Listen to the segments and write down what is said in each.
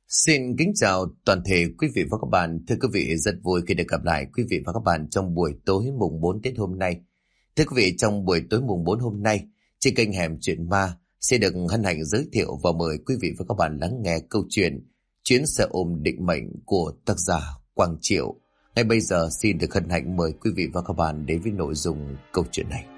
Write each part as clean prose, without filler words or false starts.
Xin kính chào toàn thể quý vị và các bạn. Thưa quý vị, rất vui khi được gặp lại quý vị và các bạn trong buổi tối mùng 4 Tết hôm nay. Thưa quý vị, trong buổi tối mùng 4 hôm nay, trên kênh Hẻm Chuyện Ma sẽ được hân hạnh giới thiệu và mời quý vị và các bạn lắng nghe câu chuyện Chuyến xe ôm định mệnh của tác giả Quang Triệu. Ngay bây giờ xin được hân hạnh mời quý vị và các bạn đến với nội dung câu chuyện này.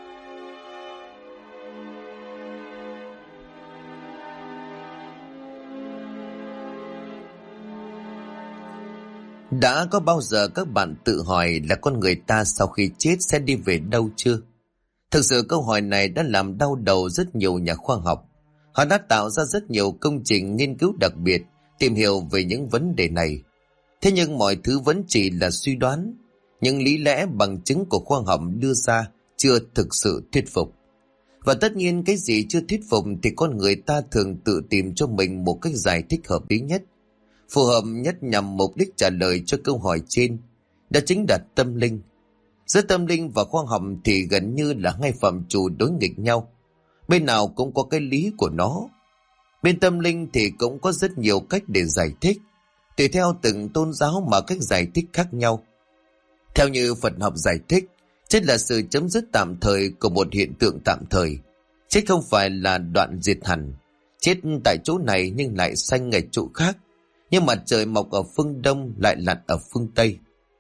Đã có bao giờ các bạn tự hỏi là con người ta sau khi chết sẽ đi về đâu chưa? Thực sự câu hỏi này đã làm đau đầu rất nhiều nhà khoa học. Họ đã tạo ra rất nhiều công trình nghiên cứu đặc biệt tìm hiểu về những vấn đề này. Thế nhưng mọi thứ vẫn chỉ là suy đoán. Những lý lẽ bằng chứng của khoa học đưa ra chưa thực sự thuyết phục. Và tất nhiên cái gì chưa thuyết phục thì con người ta thường tự tìm cho mình một cách giải thích hợp lý nhất, phù hợp nhất nhằm mục đích trả lời cho câu hỏi trên. Đó chính là tâm linh. Giữa tâm linh và khoa học thì gần như là hai phạm trù đối nghịch nhau. Bên nào cũng có cái lý của nó. Bên tâm linh thì cũng có rất nhiều cách để giải thích, tùy theo từng tôn giáo mà cách giải thích khác nhau. Theo như Phật học giải thích, chết là sự chấm dứt tạm thời của một hiện tượng tạm thời. Chết không phải là đoạn diệt hẳn. Chết tại chỗ này nhưng lại sanh ở chỗ khác. Nhưng mặt trời mọc ở phương Đông lại lặn ở phương Tây.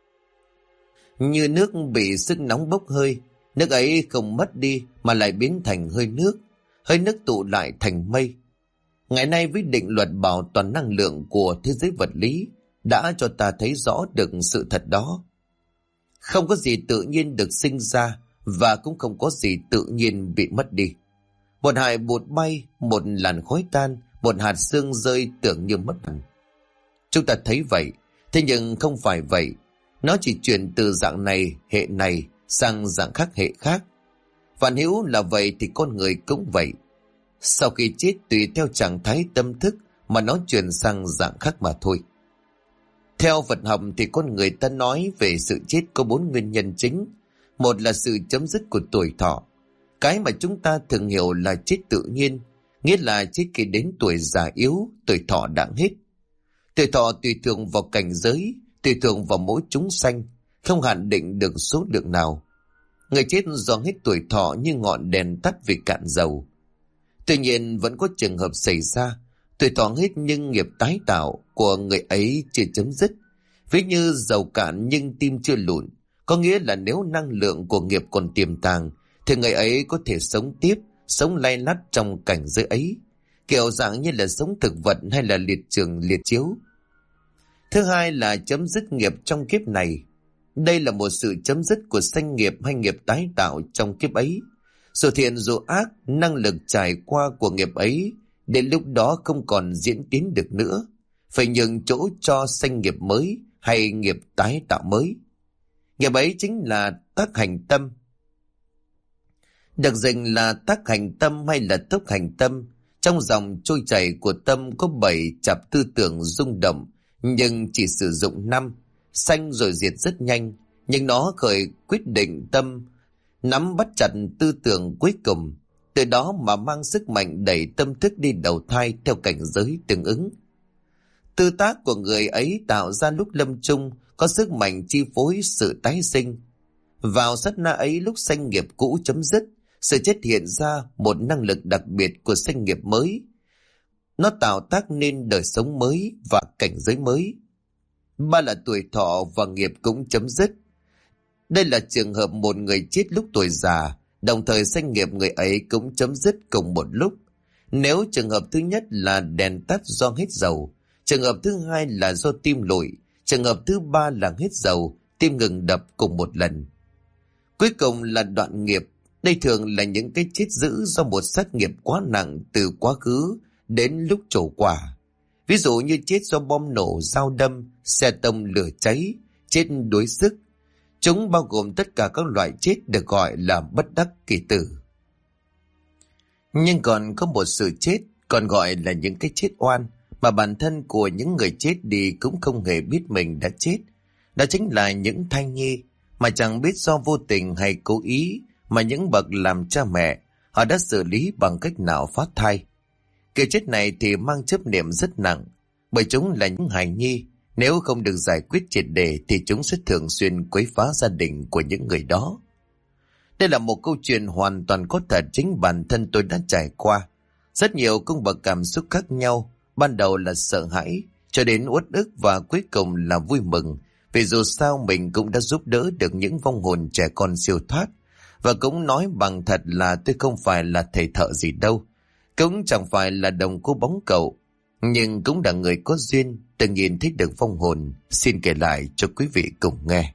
Như nước bị sức nóng bốc hơi, nước ấy không mất đi mà lại biến thành hơi nước tụ lại thành mây. Ngày nay với định luật bảo toàn năng lượng của thế giới vật lý đã cho ta thấy rõ được sự thật đó. Không có gì tự nhiên được sinh ra và cũng không có gì tự nhiên bị mất đi. Một hạt bụt bay, một làn khói tan, một hạt sương rơi tưởng như mất hẳn. Chúng ta thấy vậy, thế nhưng không phải vậy. Nó chỉ chuyển từ dạng này sang dạng khác hệ khác. Vạn hữu là vậy thì con người cũng vậy. Sau khi chết tùy theo trạng thái tâm thức mà nó chuyển sang dạng khác mà thôi. Theo Phật học thì con người ta nói về sự chết có 4 nguyên nhân chính. Một là sự chấm dứt của tuổi thọ. Cái mà chúng ta thường hiểu là chết tự nhiên, nghĩa là chết khi đến tuổi già yếu, tuổi thọ đã hết. Tuổi thọ tùy thuộc vào cảnh giới, tùy thuộc vào mỗi chúng sanh, không hạn định được số lượng nào. Người chết do hết tuổi thọ như ngọn đèn tắt vì cạn dầu. Tuy nhiên vẫn có trường hợp xảy ra, tuổi thọ hết nhưng nghiệp tái tạo của người ấy chưa chấm dứt. Ví như dầu cạn nhưng tim chưa lụn, có nghĩa là nếu năng lượng của nghiệp còn tiềm tàng, thì người ấy có thể sống tiếp, sống lay lắt trong cảnh giới ấy, kiểu dạng như là sống thực vật hay là liệt trường liệt chiếu. Thứ hai là chấm dứt nghiệp trong kiếp này. Đây là một sự chấm dứt của sanh nghiệp hay nghiệp tái tạo trong kiếp ấy. Dù thiện dù ác, năng lực trải qua của nghiệp ấy đến lúc đó không còn diễn tiến được nữa, phải nhường chỗ cho sanh nghiệp mới hay nghiệp tái tạo mới. Nghiệp ấy chính là tác hành tâm. Được dịch là tác hành tâm hay là tốc hành tâm. Trong dòng trôi chảy của tâm có 7 chặp tư tưởng rung động, nhưng chỉ sử dụng 5, sanh rồi diệt rất nhanh, nhưng nó khởi quyết định tâm, nắm bắt chặt tư tưởng cuối cùng, từ đó mà mang sức mạnh đẩy tâm thức đi đầu thai theo cảnh giới tương ứng. Tư tác của người ấy tạo ra lúc lâm chung có sức mạnh chi phối sự tái sinh. Vào sát na ấy lúc sanh nghiệp cũ chấm dứt, sự chết hiện ra một năng lực đặc biệt của sanh nghiệp mới. Nó tạo tác nên đời sống mới và cảnh giới mới. 3 là tuổi thọ và nghiệp cũng chấm dứt. Đây là trường hợp một người chết lúc tuổi già, đồng thời sanh nghiệp người ấy cũng chấm dứt cùng một lúc. Nếu trường hợp thứ nhất là đèn tắt do hết dầu, trường hợp thứ hai là do tim lụi, trường hợp thứ 3 là hết dầu, tim ngừng đập cùng một lần. Cuối cùng là đoạn nghiệp. Đây thường là những cái chết dữ do một sát nghiệp quá nặng từ quá khứ đến lúc trổ quả. Ví dụ như chết do bom nổ, dao đâm, xe tông lửa cháy, chết đuối sức. Chúng bao gồm tất cả các loại chết được gọi là bất đắc kỳ tử. Nhưng còn có một sự chết còn gọi là những cái chết oan mà bản thân của những người chết đi cũng không hề biết mình đã chết. Đó chính là những thai nhi mà chẳng biết do vô tình hay cố ý mà những bậc làm cha mẹ họ đã xử lý bằng cách nào phá thai. Kiểu chết này thì mang chấp niệm rất nặng. bởi chúng là những hài nhi. Nếu không được giải quyết triệt để thì chúng sẽ thường xuyên quấy phá gia đình của những người đó. Đây là một câu chuyện hoàn toàn có thật, chính bản thân tôi đã trải qua. Rất nhiều cung bậc cảm xúc khác nhau, ban đầu là sợ hãi, cho đến uất ức và cuối cùng là vui mừng. Vì dù sao mình cũng đã giúp đỡ được những vong hồn trẻ con siêu thoát. Và cũng nói bằng thật là tôi không phải là thầy thợ gì đâu, cũng chẳng phải là đồng cô bóng cậu, nhưng cũng là người có duyên từng nhìn thấy được vong hồn. Xin kể lại cho quý vị cùng nghe.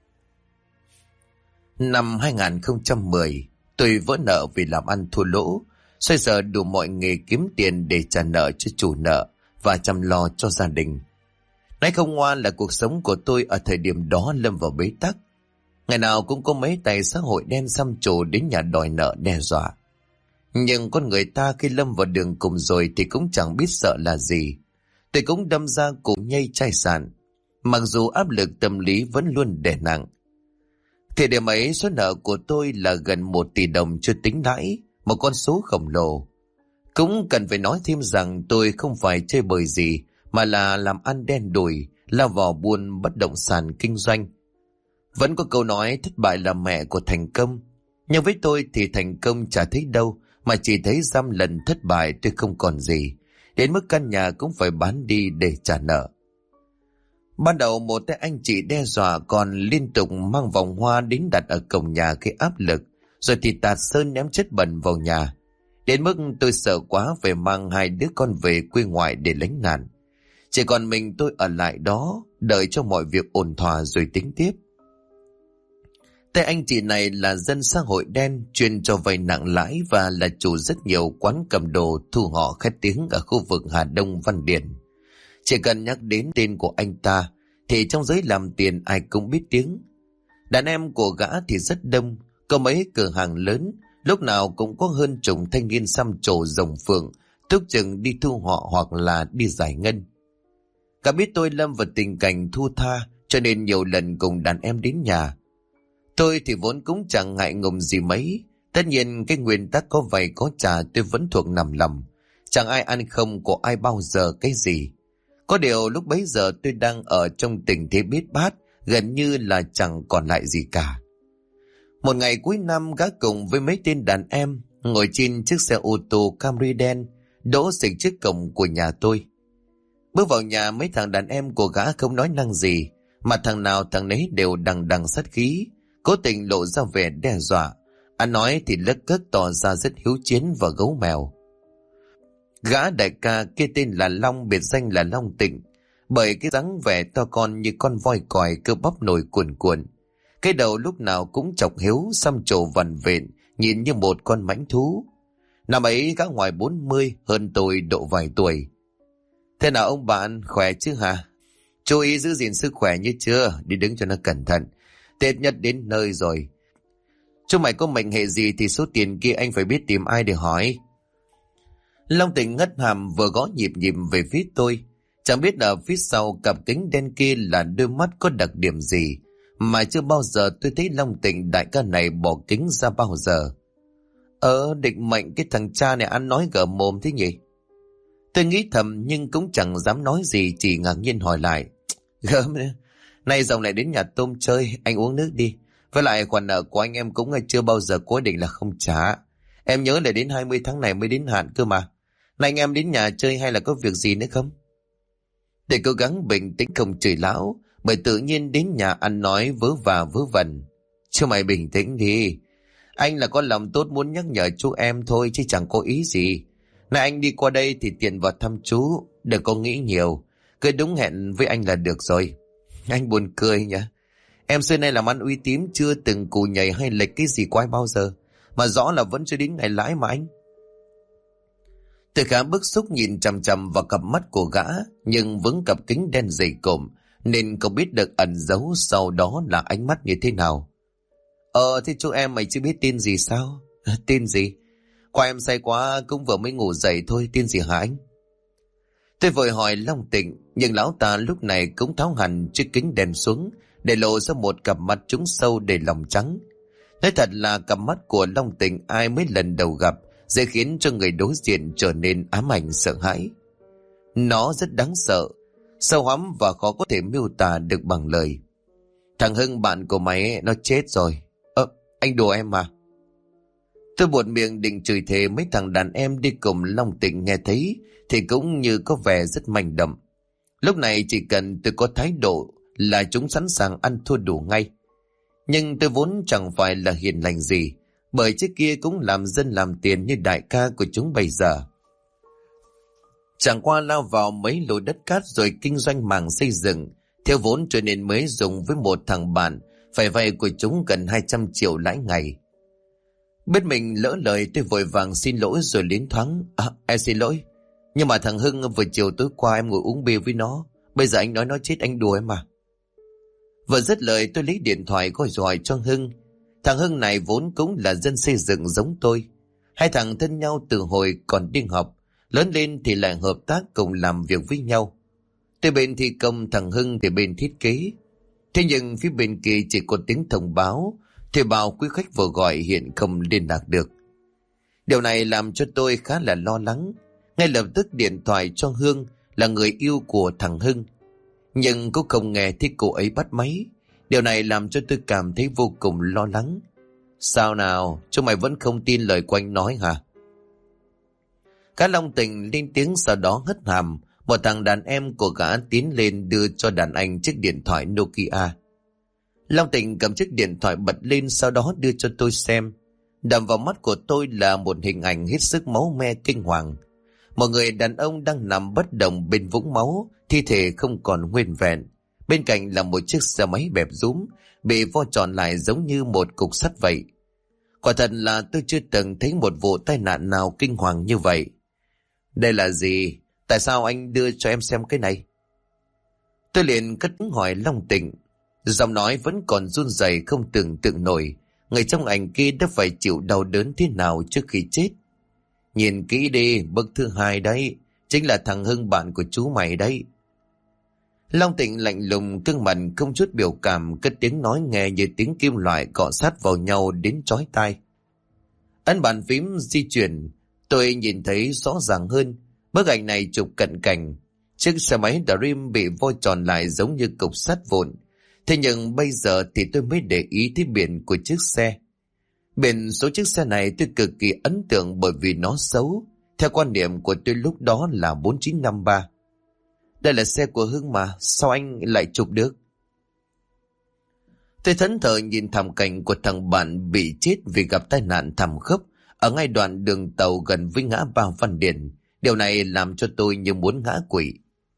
Năm 2010, tôi vỡ nợ vì làm ăn thua lỗ, xoay sở đủ mọi nghề kiếm tiền để trả nợ cho chủ nợ và chăm lo cho gia đình. Nói không ngoan là cuộc sống của tôi ở thời điểm đó lâm vào bế tắc. Ngày nào cũng có mấy tay xã hội đen xăm trổ đến nhà đòi nợ đe dọa. Nhưng con người ta khi lâm vào đường cùng rồi thì cũng chẳng biết sợ là gì. Tôi cũng đâm ra cùng nhây chai sạn, mặc dù áp lực tâm lý vẫn luôn đè nặng. Thì điểm ấy số nợ của tôi là gần 1 tỷ đồng chưa tính lãi, một con số khổng lồ. Cũng cần phải nói thêm rằng tôi không phải chơi bời gì, mà là làm ăn đen đủi, lao vào buôn bất động sản kinh doanh. Vẫn có câu nói thất bại là mẹ của thành công. Nhưng với tôi thì thành công chả thấy đâu, mà chỉ thấy dăm lần thất bại tôi không còn gì. Đến mức căn nhà cũng phải bán đi để trả nợ. Ban đầu một tay anh chị đe dọa, còn liên tục mang vòng hoa đến đặt ở cổng nhà gây áp lực, rồi thì tạt sơn ném chất bẩn vào nhà. Đến mức tôi sợ quá phải mang 2 đứa con về quê ngoại để lánh nạn. Chỉ còn mình tôi ở lại đó, đợi cho mọi việc ổn thỏa rồi tính tiếp. Tay anh chị này là dân xã hội đen, chuyên cho vay nặng lãi và là chủ rất nhiều quán cầm đồ thu họ khét tiếng ở khu vực Hà Đông Văn Điển. Chỉ cần nhắc đến tên của anh ta thì trong giới làm tiền ai cũng biết tiếng. Đàn em của gã thì rất đông, có mấy cửa hàng lớn, lúc nào cũng có hơn chục thanh niên xăm trổ rồng phượng, thúc chừng đi thu họ hoặc là đi giải ngân. Cả biết tôi lâm vào tình cảnh thua tha, cho nên nhiều lần cùng đàn em đến nhà. Tôi thì vốn cũng chẳng ngại ngùng gì mấy. Tất nhiên cái nguyên tắc có vay có trả tôi vẫn thuộc nằm lòng. Chẳng ai ăn không của ai bao giờ cái gì. Có điều lúc bấy giờ tôi đang ở trong tình thế bết bát, gần như là chẳng còn lại gì cả. Một ngày cuối năm, gã cùng với mấy tên đàn em ngồi trên chiếc xe ô tô Camry đen đỗ xịch trước cổng của nhà tôi. Bước vào nhà, mấy thằng đàn em của gã không nói năng gì, mà thằng nào thằng nấy đều đằng đằng sát khí, cố tình lộ ra vẻ đe dọa. Anh nói thì lất cất tỏ ra rất hiếu chiến và gấu mèo. Gã đại ca kia tên là Long, biệt danh là Long Tịnh, bởi cái dáng vẻ to con như con voi còi, cơ bắp nổi cuồn cuộn. Cái đầu lúc nào cũng chọc hiếu, xăm trổ vằn vện, nhìn như một con mãnh thú. Năm ấy gã ngoài 40, hơn tôi độ vài tuổi. Thế nào ông bạn, khỏe chứ hả? Chú ý giữ gìn sức khỏe như chưa, đi đứng cho nó cẩn thận. Tết nhất đến nơi rồi. Chú mày có mệnh hệ gì thì số tiền kia anh phải biết tìm ai để hỏi. Long Tịnh ngất hàm vừa gõ nhịp nhịp về phía tôi. Chẳng biết ở phía sau cặp kính đen kia là đôi mắt có đặc điểm gì, mà chưa bao giờ tôi thấy Long Tịnh đại ca này bỏ kính ra bao giờ. Định mệnh cái thằng cha này ăn nói gở mồm thế nhỉ? Tôi nghĩ thầm nhưng cũng chẳng dám nói gì, chỉ ngạc nhiên hỏi lại. Gớm nữa. Nay dòng lại đến nhà tôm chơi, anh uống nước đi. Với lại khoản nợ của anh em cũng chưa bao giờ cố định là không trả. Em nhớ là đến 20 tháng này mới đến hạn cơ mà. Này anh em đến nhà chơi hay là có việc gì nữa không? Để cố gắng bình tĩnh không chửi lão, bởi tự nhiên đến nhà ăn nói vớ và vớ vẩn. Chứ mày bình tĩnh đi. Anh là có lòng tốt muốn nhắc nhở chú em thôi chứ chẳng có ý gì. Này anh đi qua đây thì tiện vào thăm chú, đừng có nghĩ nhiều. Cứ đúng hẹn với anh là được rồi. Anh buồn cười nhỉ. Em xưa nay làm ăn uy tín, chưa từng cù nhảy hay lệch cái gì quái bao giờ. Mà rõ là vẫn chưa đến ngày lãi mà anh. Tôi khá bức xúc nhìn chằm chằm vào cặp mắt của gã, nhưng vướng cặp kính đen dày cộm, nên không biết được ẩn giấu sau đó là ánh mắt như thế nào. Thế chú em mày chưa biết tin gì sao? Tin gì? Qua em say quá cũng vừa mới ngủ dậy thôi, tin gì hả anh? Tôi vội hỏi Long Tịnh, nhưng lão ta lúc này cũng tháo hẳn chiếc kính đèn xuống, để lộ ra một cặp mắt trũng sâu đầy lòng trắng. Nói thật là cặp mắt của Long Tịnh ai mấy lần đầu gặp, dễ khiến cho người đối diện trở nên ám ảnh sợ hãi. Nó rất đáng sợ, sâu hoắm và khó có thể miêu tả được bằng lời. Thằng Hưng bạn của mày ấy, nó chết rồi. Anh đùa em mà. Tôi buột miệng định chửi thề, mấy thằng đàn em đi cùng Long Tịnh nghe thấy thì cũng như có vẻ rất manh động. Lúc này chỉ cần tôi có thái độ là chúng sẵn sàng ăn thua đủ ngay. Nhưng tôi vốn chẳng phải là hiền lành gì, bởi trước kia cũng làm dân làm tiền như đại ca của chúng bây giờ. Chẳng qua lao vào mấy lô đất cát rồi kinh doanh mảng xây dựng, theo vốn cho nên mới dùng với một thằng bạn, phải vay của chúng gần 200 triệu lãi ngày. Biết mình lỡ lời, tôi vội vàng xin lỗi rồi liến thoáng. Em xin lỗi, nhưng mà thằng Hưng vừa chiều tối qua em ngồi uống bia với nó, bây giờ anh nói nó chết, anh đùa em mà. Vừa dứt lời tôi lấy điện thoại gọi hỏi cho Hưng. Thằng Hưng này vốn cũng là dân xây dựng giống tôi. Hai thằng thân nhau từ hồi còn đi học, lớn lên thì lại hợp tác cùng làm việc với nhau. Tôi bên thi công, thằng Hưng thì bên thiết kế. Thế nhưng phía bên kia chỉ có tiếng thông báo, thuê bao quý khách vừa gọi hiện không liên lạc được. Điều này làm cho tôi khá là lo lắng. Ngay lập tức điện thoại cho Hương, là người yêu của thằng Hưng. Nhưng cũng không nghe thấy cô ấy bắt máy. Điều này làm cho tôi cảm thấy vô cùng lo lắng. Sao nào, chúng mày vẫn không tin lời của anh nói hả? Cả Long Tịnh lên tiếng, sau đó hất hàm. Một thằng đàn em của gã tiến lên đưa cho đàn anh chiếc điện thoại Nokia. Long Tịnh cầm chiếc điện thoại bật lên, sau đó đưa cho tôi xem. Đập vào mắt của tôi là một hình ảnh hết sức máu me kinh hoàng. Một người đàn ông đang nằm bất động bên vũng máu, thi thể không còn nguyên vẹn. Bên cạnh là một chiếc xe máy bẹp rúm, bị vo tròn lại giống như một cục sắt vậy. Quả thật là tôi chưa từng thấy một vụ tai nạn nào kinh hoàng như vậy. Đây là gì? Tại sao anh đưa cho em xem cái này? Tôi liền cất tiếng hỏi Long Tịnh. Giọng nói vẫn còn run rẩy không tưởng tượng nổi. Người trong ảnh kia đã phải chịu đau đớn thế nào trước khi chết. Nhìn kỹ đi, bức thứ hai đấy, chính là thằng Hưng bạn của chú mày đấy. Long Tịnh lạnh lùng, gương mặt không chút biểu cảm, cất tiếng nói nghe như tiếng kim loại cọ sát vào nhau đến chói tai. Ấn bàn phím di chuyển, tôi nhìn thấy rõ ràng hơn. Bức ảnh này chụp cận cảnh, chiếc xe máy Dream bị vo tròn lại giống như cục sắt vụn. Thế nhưng bây giờ thì tôi mới để ý thấy biển của chiếc xe. Biển số chiếc xe này tôi cực kỳ ấn tượng bởi vì nó xấu. Theo quan niệm của tôi lúc đó là 4953. Đây là xe của Hưng mà, sao anh lại chụp được? Tôi thẫn thờ nhìn thảm cảnh của thằng bạn bị chết vì gặp tai nạn thảm khốc ở ngay đoạn đường tàu gần với ngã ba Văn Điền. Điều này làm cho tôi như muốn ngã quỵ.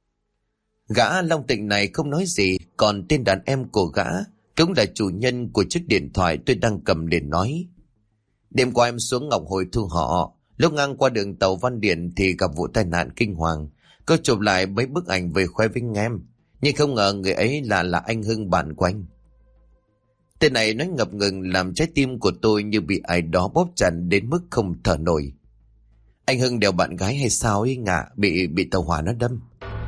Gã Long Tịnh này không nói gì, còn tên đàn em của gã cũng là chủ nhân của chiếc điện thoại tôi đang cầm để nói. Đêm qua em xuống Ngọc Hồi thu họ, lúc ngang qua đường tàu Văn Điền thì gặp vụ tai nạn kinh hoàng. Cô chụp lại mấy bức ảnh về khoe với em, nhưng không ngờ người ấy là anh Hưng bạn của anh. Tên này nói ngập ngừng làm trái tim của tôi như bị ai đó bóp chặt đến mức không thở nổi. Anh Hưng đèo bạn gái hay sao ấy ngạ, bị tàu hỏa nó đâm.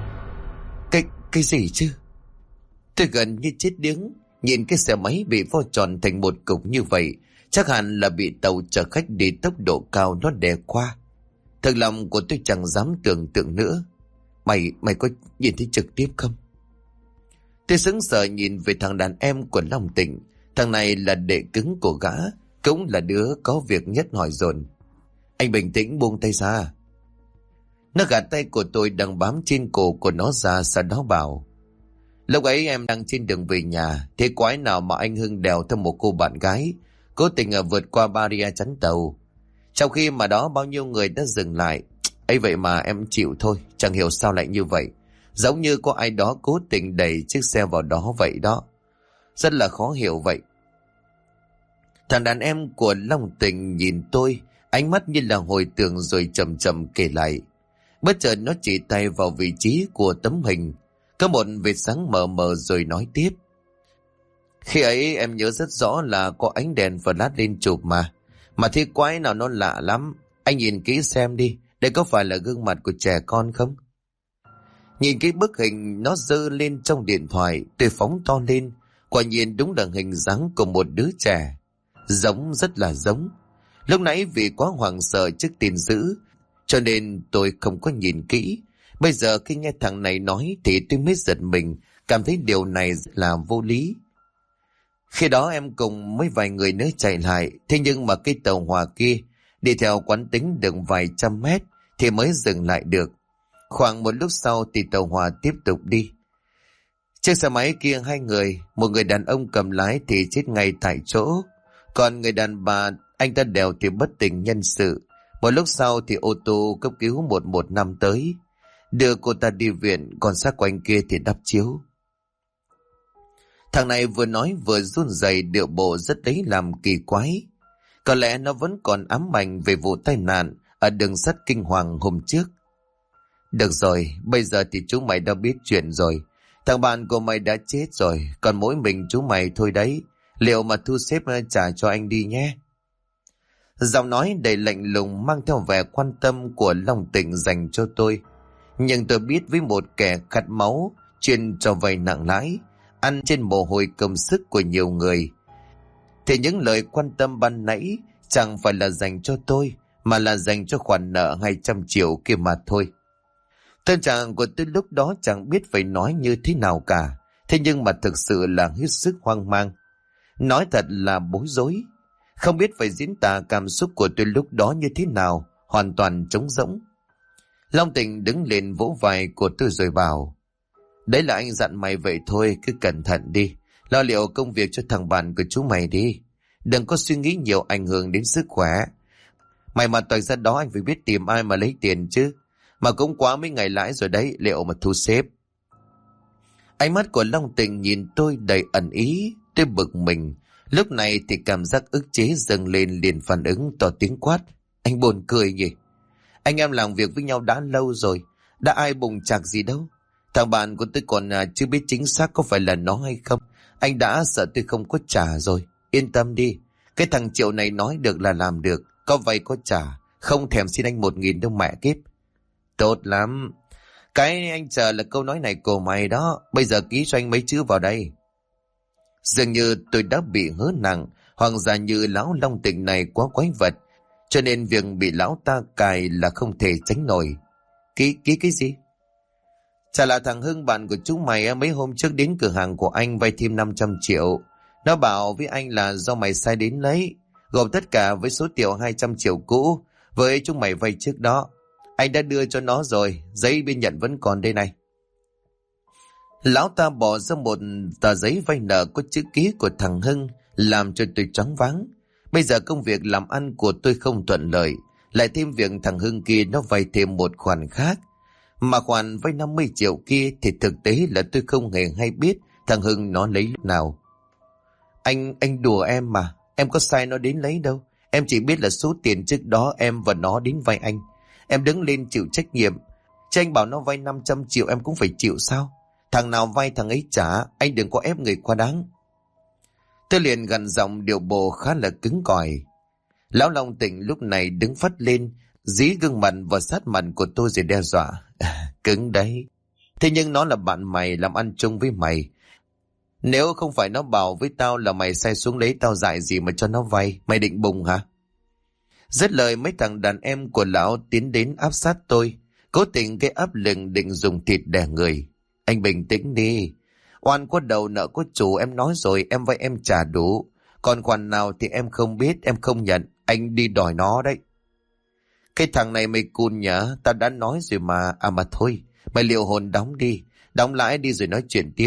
Cái gì chứ? Tôi gần như chết điếng, nhìn cái xe máy bị vo tròn thành một cục như vậy, chắc hẳn là bị tàu chở khách đi tốc độ cao nó đè qua. Thật lòng của tôi chẳng dám tưởng tượng nữa. Mày có nhìn thấy trực tiếp không? Tôi sững sờ nhìn về thằng đàn em của Long Tịnh. Thằng này là đệ cứng của gã, cũng là đứa có việc nhất hỏi dồn. Anh bình tĩnh buông tay ra. Nó gạt tay của tôi đang bám trên cổ của nó ra, sau đó bảo. Lúc ấy em đang trên đường về nhà, thế quái nào mà anh Hưng đèo theo một cô bạn gái, cố tình vượt qua barrier chắn tàu. Trong khi mà đó bao nhiêu người đã dừng lại. Ấy vậy mà em chịu thôi, chẳng hiểu sao lại như vậy. Giống như có ai đó cố tình đẩy chiếc xe vào đó vậy đó. Rất là khó hiểu vậy. Thằng đàn em của Long Tịnh nhìn tôi, ánh mắt như là hồi tưởng rồi chậm chậm kể lại. Bất chợt nó chỉ tay vào vị trí của tấm hình, có một vệt sáng mờ mờ rồi nói tiếp. Khi ấy em nhớ rất rõ là có ánh đèn flash lên chụp mà thế quái nào nó lạ lắm. Anh nhìn kỹ xem đi, đây có phải là gương mặt của trẻ con không? Nhìn cái bức hình nó giơ lên trong điện thoại, tôi phóng to lên. Quả nhiên đúng là hình dáng của một đứa trẻ. Giống, rất là giống. Lúc nãy vì quá hoảng sợ trước tin dữ, cho nên tôi không có nhìn kỹ. Bây giờ khi nghe thằng này nói thì tôi mới giật mình, cảm thấy điều này rất là vô lý. Khi đó em cùng mấy vài người nữa chạy lại, thế nhưng mà cái tàu hỏa kia đi theo quán tính được vài trăm mét thì mới dừng lại được. Khoảng một lúc sau thì tàu hỏa tiếp tục đi. Chiếc xe máy kia hai người, một người đàn ông cầm lái thì chết ngay tại chỗ, còn người đàn bà anh ta đèo thì bất tỉnh nhân sự. Một lúc sau thì ô tô cấp cứu 115 tới, đưa cô ta đi viện, còn xác của anh kia thì đắp chiếu. Thằng này vừa nói vừa run rẩy, điệu bộ rất đấy làm kỳ quái. Có lẽ nó vẫn còn ám ảnh về vụ tai nạn ở đường sắt kinh hoàng hôm trước. Được rồi, bây giờ thì chúng mày đã biết chuyện rồi. Thằng bạn của mày đã chết rồi, còn mỗi mình chúng mày thôi đấy. Liệu mà thu xếp trả cho anh đi nhé. Giọng nói đầy lạnh lùng mang theo vẻ quan tâm của Long Tịnh dành cho tôi. Nhưng tôi biết với một kẻ khát máu, chuyên cho vay nặng lãi, ăn trên mồ hôi công sức của nhiều người, thì những lời quan tâm ban nãy chẳng phải là dành cho tôi, mà là dành cho khoản nợ 200 triệu kia mà thôi. Tâm trạng của tôi lúc đó chẳng biết phải nói như thế nào cả, thế nhưng mà thực sự là hết sức hoang mang. Nói thật là bối rối, không biết phải diễn tả cảm xúc của tôi lúc đó như thế nào, hoàn toàn trống rỗng. Long Tịnh đứng lên vỗ vai của tôi rồi bảo: đấy là anh dặn mày vậy thôi, cứ cẩn thận đi, lo liệu công việc cho thằng bạn của chú mày đi, đừng có suy nghĩ nhiều ảnh hưởng đến sức khỏe. Mày mà toạch ra đó anh phải biết tìm ai mà lấy tiền chứ, mà cũng quá mấy ngày lãi rồi đấy, liệu mà thu xếp. Ánh mắt của Long Tịnh nhìn tôi đầy ẩn ý, tôi bực mình. Lúc này thì cảm giác ức chế dâng lên, liền phản ứng to tiếng quát: anh buồn cười nhỉ? Anh em làm việc với nhau đã lâu rồi, đã ai bùng chạc gì đâu. Thằng bạn của tôi còn chưa biết chính xác có phải là nó hay không. Anh đã sợ tôi không có trả rồi. Yên tâm đi, cái thằng Triệu này nói được là làm được, có vay có trả, không thèm xin anh 1.000 đâu mẹ kiếp. Tốt lắm, cái anh chờ là câu nói này của mày đó, bây giờ ký cho anh mấy chữ vào đây. Dường như tôi đã bị hớ nặng, hoặc giả như lão Long Tịnh này quá quái vật, cho nên việc bị lão ta cài là không thể tránh nổi. Ký cái gì? Chả là thằng Hưng bạn của chúng mày mấy hôm trước đến cửa hàng của anh vay thêm 500 triệu. Nó bảo với anh là do mày sai đến lấy, gồm tất cả với số tiền 200 triệu cũ với chúng mày vay trước đó. Anh đã đưa cho nó rồi, giấy biên nhận vẫn còn đây này. Lão ta bỏ ra một tờ giấy vay nợ có chữ ký của thằng Hưng, làm cho tôi choáng váng. Bây giờ công việc làm ăn của tôi không thuận lợi, lại thêm việc thằng Hưng kia nó vay thêm một khoản khác. Mà khoản vay 50 triệu kia thì thực tế là tôi không hề hay biết thằng Hưng nó lấy lúc nào. Anh đùa em mà, em có sai nó đến lấy đâu. Em chỉ biết là số tiền trước đó em và nó đến vay anh. Em đứng lên chịu trách nhiệm. Chứ anh bảo nó vay 500 triệu em cũng phải chịu sao? Thằng nào vay thằng ấy trả, anh đừng có ép người quá đáng. Tôi liền gằn giọng điệu bộ khá là cứng cỏi. Lão Long Tịnh lúc này đứng phắt lên, dí gương mặt vào sát mặt của tôi rồi đe dọa. Cứng đấy. Thế nhưng nó là bạn mày, làm ăn chung với mày. Nếu không phải nó bảo với tao là mày sai xuống lấy tao dại gì mà cho nó vay, mày định bùng hả? Dứt lời mấy thằng đàn em của lão tiến đến áp sát tôi, cố tình gây áp lực định dùng thịt đè người. Anh bình tĩnh đi. Oan có đầu nợ có chủ, em nói rồi, em vay em trả đủ. Còn khoản nào thì em không biết, em không nhận, anh đi đòi nó đấy. Cái thằng này mày cùn nhở, tao đã nói rồi mà. À mà thôi, mày liệu hồn đóng đi, đóng lãi đi rồi nói chuyện tiếp.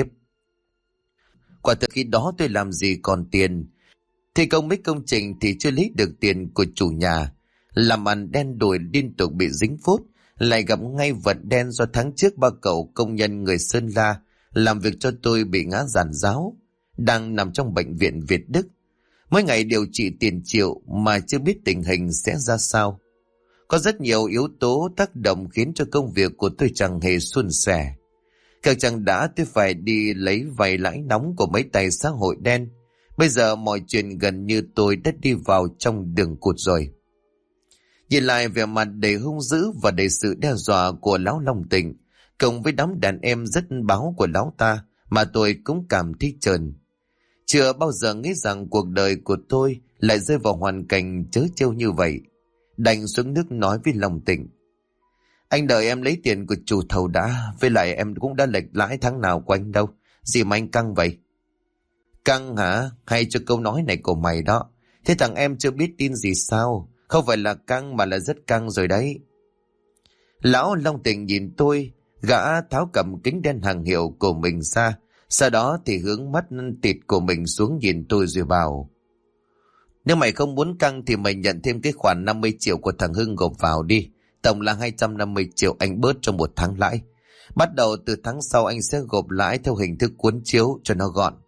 Quả thực khi đó tôi làm gì còn tiền. Thi công mấy công trình thì chưa lấy được tiền của chủ nhà. Làm ăn đen đủi liên tục bị dính phốt, lại gặp ngay vật đen do tháng trước ba cậu công nhân người Sơn La làm việc cho tôi bị ngã giàn giáo, đang nằm trong bệnh viện Việt Đức. Mỗi ngày điều trị tiền triệu mà chưa biết tình hình sẽ ra sao. Có rất nhiều yếu tố tác động khiến cho công việc của tôi chẳng hề suôn sẻ. Càng chẳng đã tôi phải đi lấy vay lãi nóng của mấy tay xã hội đen. Bây giờ mọi chuyện gần như tôi đã đi vào trong đường cụt rồi. Nhìn lại vẻ mặt đầy hung dữ và đầy sự đe dọa của lão Long Tịnh, cộng với đám đàn em rất báo của lão ta, mà tôi cũng cảm thấy trờn. Chưa bao giờ nghĩ rằng cuộc đời của tôi lại rơi vào hoàn cảnh trớ trêu như vậy. Đành xuống nước nói với Long Tịnh: Anh đợi em lấy tiền của chủ thầu đã, với lại em cũng đã lệch lãi tháng nào của anh đâu. Gì mà anh căng vậy? Căng hả? Hay cho câu nói này của mày đó. Thế thằng em chưa biết tin gì sao? Không phải là căng mà là rất căng rồi đấy. Lão Long Tình nhìn tôi, gã tháo cầm kính đen hàng hiệu của mình ra, sau đó thì hướng mắt tịt của mình xuống nhìn tôi rồi bảo: nếu mày không muốn căng thì mày nhận thêm cái khoản 50 triệu của thằng Hưng gộp vào đi. Tổng là 250 triệu anh bớt trong một tháng lãi. Bắt đầu từ tháng sau anh sẽ gộp lãi theo hình thức cuốn chiếu cho nó gọn.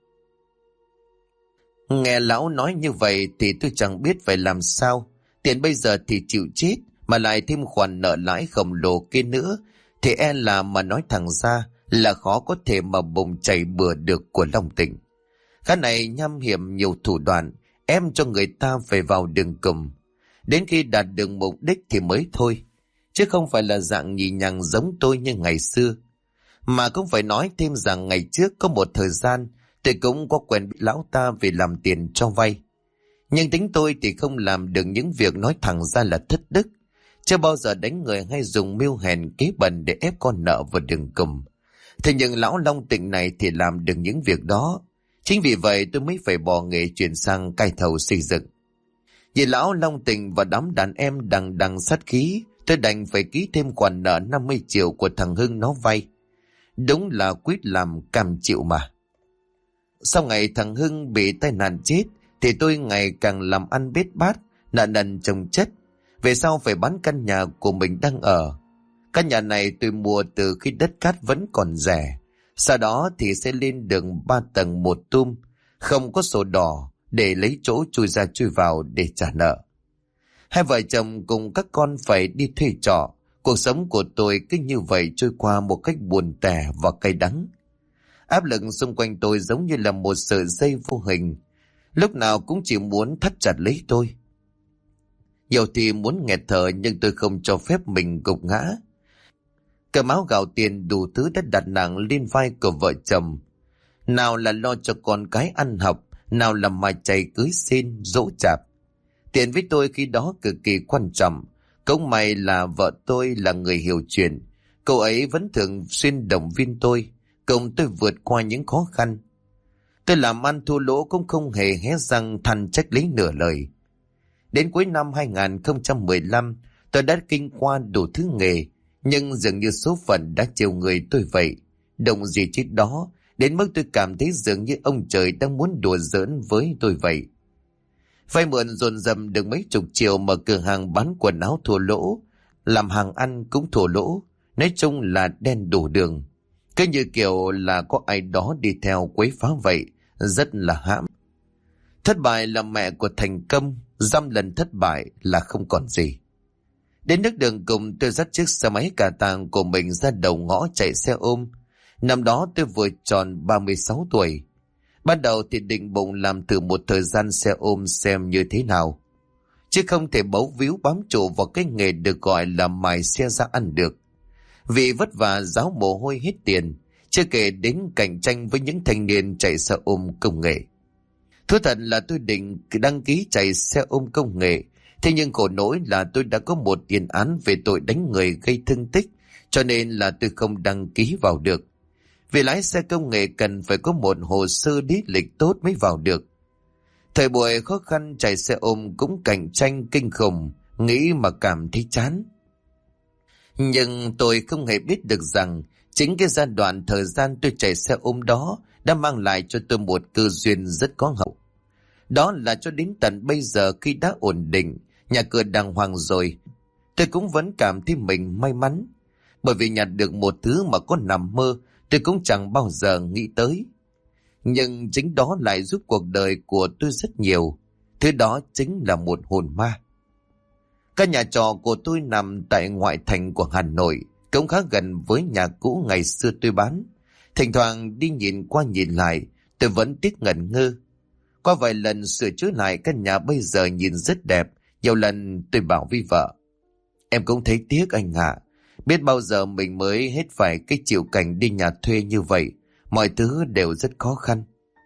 Nghe lão nói như vậy thì tôi chẳng biết phải làm sao. Tiền bây giờ thì chịu chết, mà lại thêm khoản nợ lãi khổng lồ kia nữa, thì e là mà nói thẳng ra là khó có thể mà bùng chảy bừa được của Long Tình. Cái này nham hiểm nhiều thủ đoạn, em cho người ta phải vào đường cùng. Đến khi đạt được mục đích thì mới thôi, chứ không phải là dạng nhì nhằng giống tôi như ngày xưa. Mà cũng phải nói thêm rằng ngày trước có một thời gian tôi cũng có quen biết lão ta vì làm tiền cho vay. Nhưng tính tôi thì không làm được những việc nói thẳng ra là thất đức. Chưa bao giờ đánh người hay dùng mưu hèn kế bẩn để ép con nợ vào đường cùng. Thế nhưng lão Long Tịnh này thì làm được những việc đó. Chính vì vậy tôi mới phải bỏ nghề chuyển sang cai thầu xây dựng. Vì lão Long Tịnh và đám đàn em đằng đằng sát khí, tôi đành phải ký thêm khoản nợ 50 triệu của thằng Hưng nó vay. Đúng là quyết làm cam chịu mà. Sau ngày thằng Hưng bị tai nạn chết thì tôi ngày càng làm ăn bết bát, nợ nần chồng chất. Về sau phải bán căn nhà của mình đang ở. Căn nhà này tôi mua từ khi đất cát vẫn còn rẻ. Sau đó thì sẽ lên đường 3 tầng một tum, không có sổ đỏ, để lấy chỗ chui ra chui vào để trả nợ. Hai vợ chồng cùng các con phải đi thuê trọ. Cuộc sống của tôi cứ như vậy trôi qua một cách buồn tẻ và cay đắng. Áp lực xung quanh tôi giống như là một sợi dây vô hình, lúc nào cũng chỉ muốn thắt chặt lấy tôi. Nhiều thì muốn nghẹt thở, nhưng tôi không cho phép mình gục ngã. Cơm áo gạo tiền đủ thứ đã đặt nặng lên vai của vợ chồng. Nào là lo cho con cái ăn học, nào là mà chạy cưới xin, dỗ chạp. Tiền với tôi khi đó cực kỳ quan trọng. Cũng may là vợ tôi là người hiểu chuyện. Cô ấy vẫn thường xuyên động viên tôi, cùng tôi vượt qua những khó khăn. Tôi làm ăn thua lỗ cũng không hề hé răng than trách lấy nửa lời. Đến cuối năm 2015, tôi đã kinh qua đủ thứ nghề, nhưng dường như số phận đã chiều người tôi vậy. Động gì chết đó, đến mức tôi cảm thấy dường như ông trời đang muốn đùa giỡn với tôi vậy. Vay mượn dồn dầm được mấy chục triệu, mở cửa hàng bán quần áo thua lỗ, làm hàng ăn cũng thua lỗ, nói chung là đen đủ đường. Cứ như kiểu là có ai đó đi theo quấy phá vậy, rất là hãm. Thất bại là mẹ của thành công, dăm lần thất bại là không còn gì. Đến nước đường cùng, tôi dắt chiếc xe máy cà tàng của mình ra đầu ngõ chạy xe ôm. Năm đó tôi vừa tròn 36 tuổi. Ban đầu thì định bụng làm thử một thời gian xe ôm xem như thế nào, chứ không thể bấu víu bám trụ vào cái nghề được gọi là mài xe ra ăn được. Vì vất vả ráo mồ hôi hết tiền, chưa kể đến cạnh tranh với những thanh niên chạy xe ôm công nghệ. Thú thật là tôi định đăng ký chạy xe ôm công nghệ, thế nhưng khổ nỗi là tôi đã có một tiền án về tội đánh người gây thương tích, cho nên là tôi không đăng ký vào được. Vì lái xe công nghệ cần phải có một hồ sơ lý lịch tốt mới vào được. Thời buổi khó khăn chạy xe ôm cũng cạnh tranh kinh khủng, nghĩ mà cảm thấy chán. Nhưng tôi không hề biết được rằng chính cái giai đoạn thời gian tôi chạy xe ôm đó đã mang lại cho tôi một cơ duyên rất có hậu. Đó là cho đến tận bây giờ khi đã ổn định, nhà cửa đàng hoàng rồi, tôi cũng vẫn cảm thấy mình may mắn. Bởi vì nhặt được một thứ mà có nằm mơ tôi cũng chẳng bao giờ nghĩ tới. Nhưng chính đó lại giúp cuộc đời của tôi rất nhiều. Thứ đó chính là một hồn ma. Căn nhà trọ của tôi nằm tại ngoại thành của Hà Nội, cũng khá gần với nhà cũ ngày xưa tôi bán. Thỉnh thoảng đi nhìn qua nhìn lại, tôi vẫn tiếc ngẩn ngơ. Qua vài lần sửa chữa lại, căn nhà bây giờ nhìn rất đẹp. Nhiều lần tôi bảo với vợ: em cũng thấy tiếc anh ạ. Biết bao giờ mình mới hết phải cái chịu cảnh đi nhà thuê như vậy. Mọi thứ đều rất khó khăn.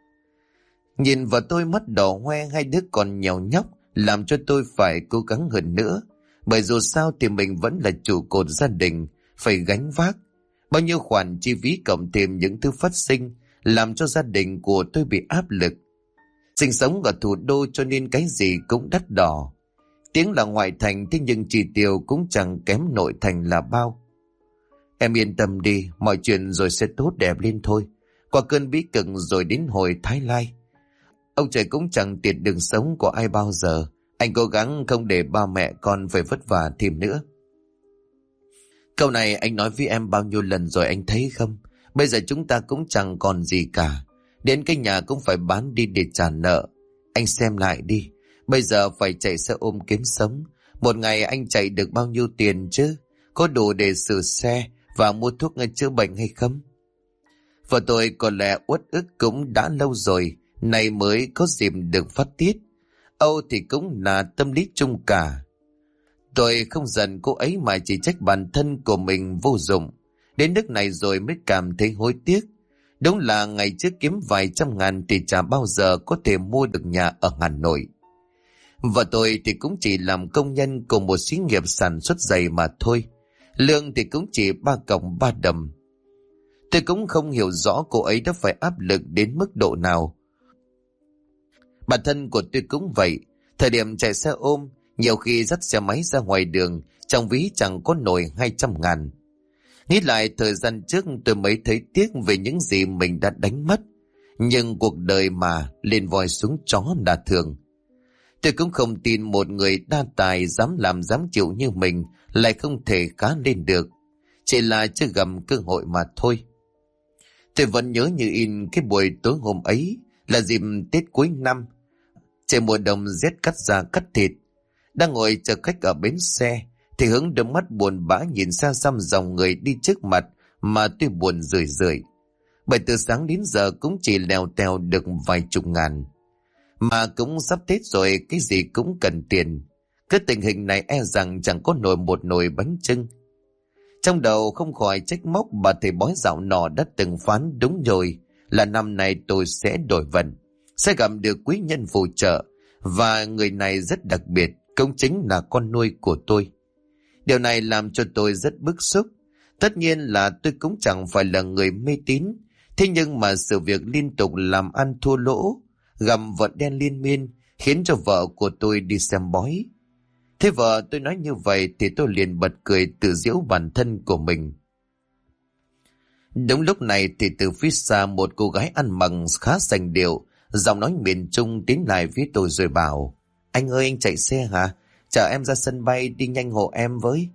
Nhìn vào tôi mắt đỏ hoe, hai đứa còn nhèo nhóc, làm cho tôi phải cố gắng hơn nữa. Bởi dù sao thì mình vẫn là trụ cột gia đình, phải gánh vác. Bao nhiêu khoản chi phí cộng thêm những thứ phát sinh, làm cho gia đình của tôi bị áp lực. Sinh sống ở thủ đô cho nên cái gì cũng đắt đỏ. Tiếng là ngoại thành, thế nhưng chi tiêu cũng chẳng kém nội thành là bao. Em yên tâm đi, mọi chuyện rồi sẽ tốt đẹp lên thôi. Qua cơn bí cực rồi đến hồi Thái Lai. Ông trời cũng chẳng tiệt đường sống của ai bao giờ. Anh cố gắng không để ba mẹ con phải vất vả thêm nữa. Câu này anh nói với em bao nhiêu lần rồi anh thấy không? Bây giờ chúng ta cũng chẳng còn gì cả. Đến cái nhà cũng phải bán đi để trả nợ. Anh xem lại đi. Bây giờ phải chạy xe ôm kiếm sống. Một ngày anh chạy được bao nhiêu tiền chứ? Có đủ để sửa xe và mua thuốc chữa bệnh hay không? Vợ tôi có lẽ uất ức cũng đã lâu rồi, nay mới có dịp được phát tiết. Âu thì cũng là tâm lý chung cả. Tôi không giận cô ấy mà chỉ trách bản thân của mình vô dụng. Đến nước này rồi mới cảm thấy hối tiếc. Đúng là ngày trước kiếm vài trăm ngàn thì chả bao giờ có thể mua được nhà ở Hà Nội. Vợ tôi thì cũng chỉ làm công nhân của một xí nghiệp sản xuất giày mà thôi. Lương thì cũng chỉ 3 cọc 3 đầm. Tôi cũng không hiểu rõ cô ấy đã phải áp lực đến mức độ nào. Bản thân của tôi cũng vậy. Thời điểm chạy xe ôm, nhiều khi dắt xe máy ra ngoài đường, trong ví chẳng có nổi 200 ngàn. Nghĩ lại thời gian trước tôi mới thấy tiếc về những gì mình đã đánh mất. Nhưng cuộc đời mà lên voi xuống chó là thường. Tôi cũng không tin một người đa tài dám làm dám chịu như mình lại không thể khá lên được. Chỉ là chưa gặp cơ hội mà thôi. Tôi vẫn nhớ như in cái buổi tối hôm ấy là dịp Tết cuối năm. Trời mùa đông rét cắt da cắt thịt. Đang ngồi chờ khách ở bến xe thì hướng đôi mắt buồn bã nhìn xa xăm dòng người đi trước mặt mà tôi buồn rười rượi. Bởi từ sáng đến giờ cũng chỉ lèo tèo được vài chục ngàn. Mà cũng sắp Tết rồi, cái gì cũng cần tiền. Cái tình hình này e rằng chẳng có nổi một nồi bánh chưng. Trong đầu không khỏi trách móc bà thầy bói dạo nọ đã từng phán đúng rồi, là năm nay tôi sẽ đổi vận, sẽ gặp được quý nhân phù trợ, và người này rất đặc biệt, cũng chính là con nuôi của tôi. Điều này làm cho tôi rất bức xúc. Tất nhiên là tôi cũng chẳng phải là người mê tín, thế nhưng mà sự việc liên tục làm ăn thua lỗ, gặm vận đen liên miên, khiến cho vợ của tôi đi xem bói. Thế vợ tôi nói như vậy thì tôi liền bật cười tự giễu bản thân của mình. Đúng lúc này thì từ phía xa một cô gái ăn mặc khá sành điệu, giọng nói miền Trung tiến lại phía tôi rồi bảo: Anh ơi, anh chạy xe hả? Chở em ra sân bay, đi nhanh hộ em với.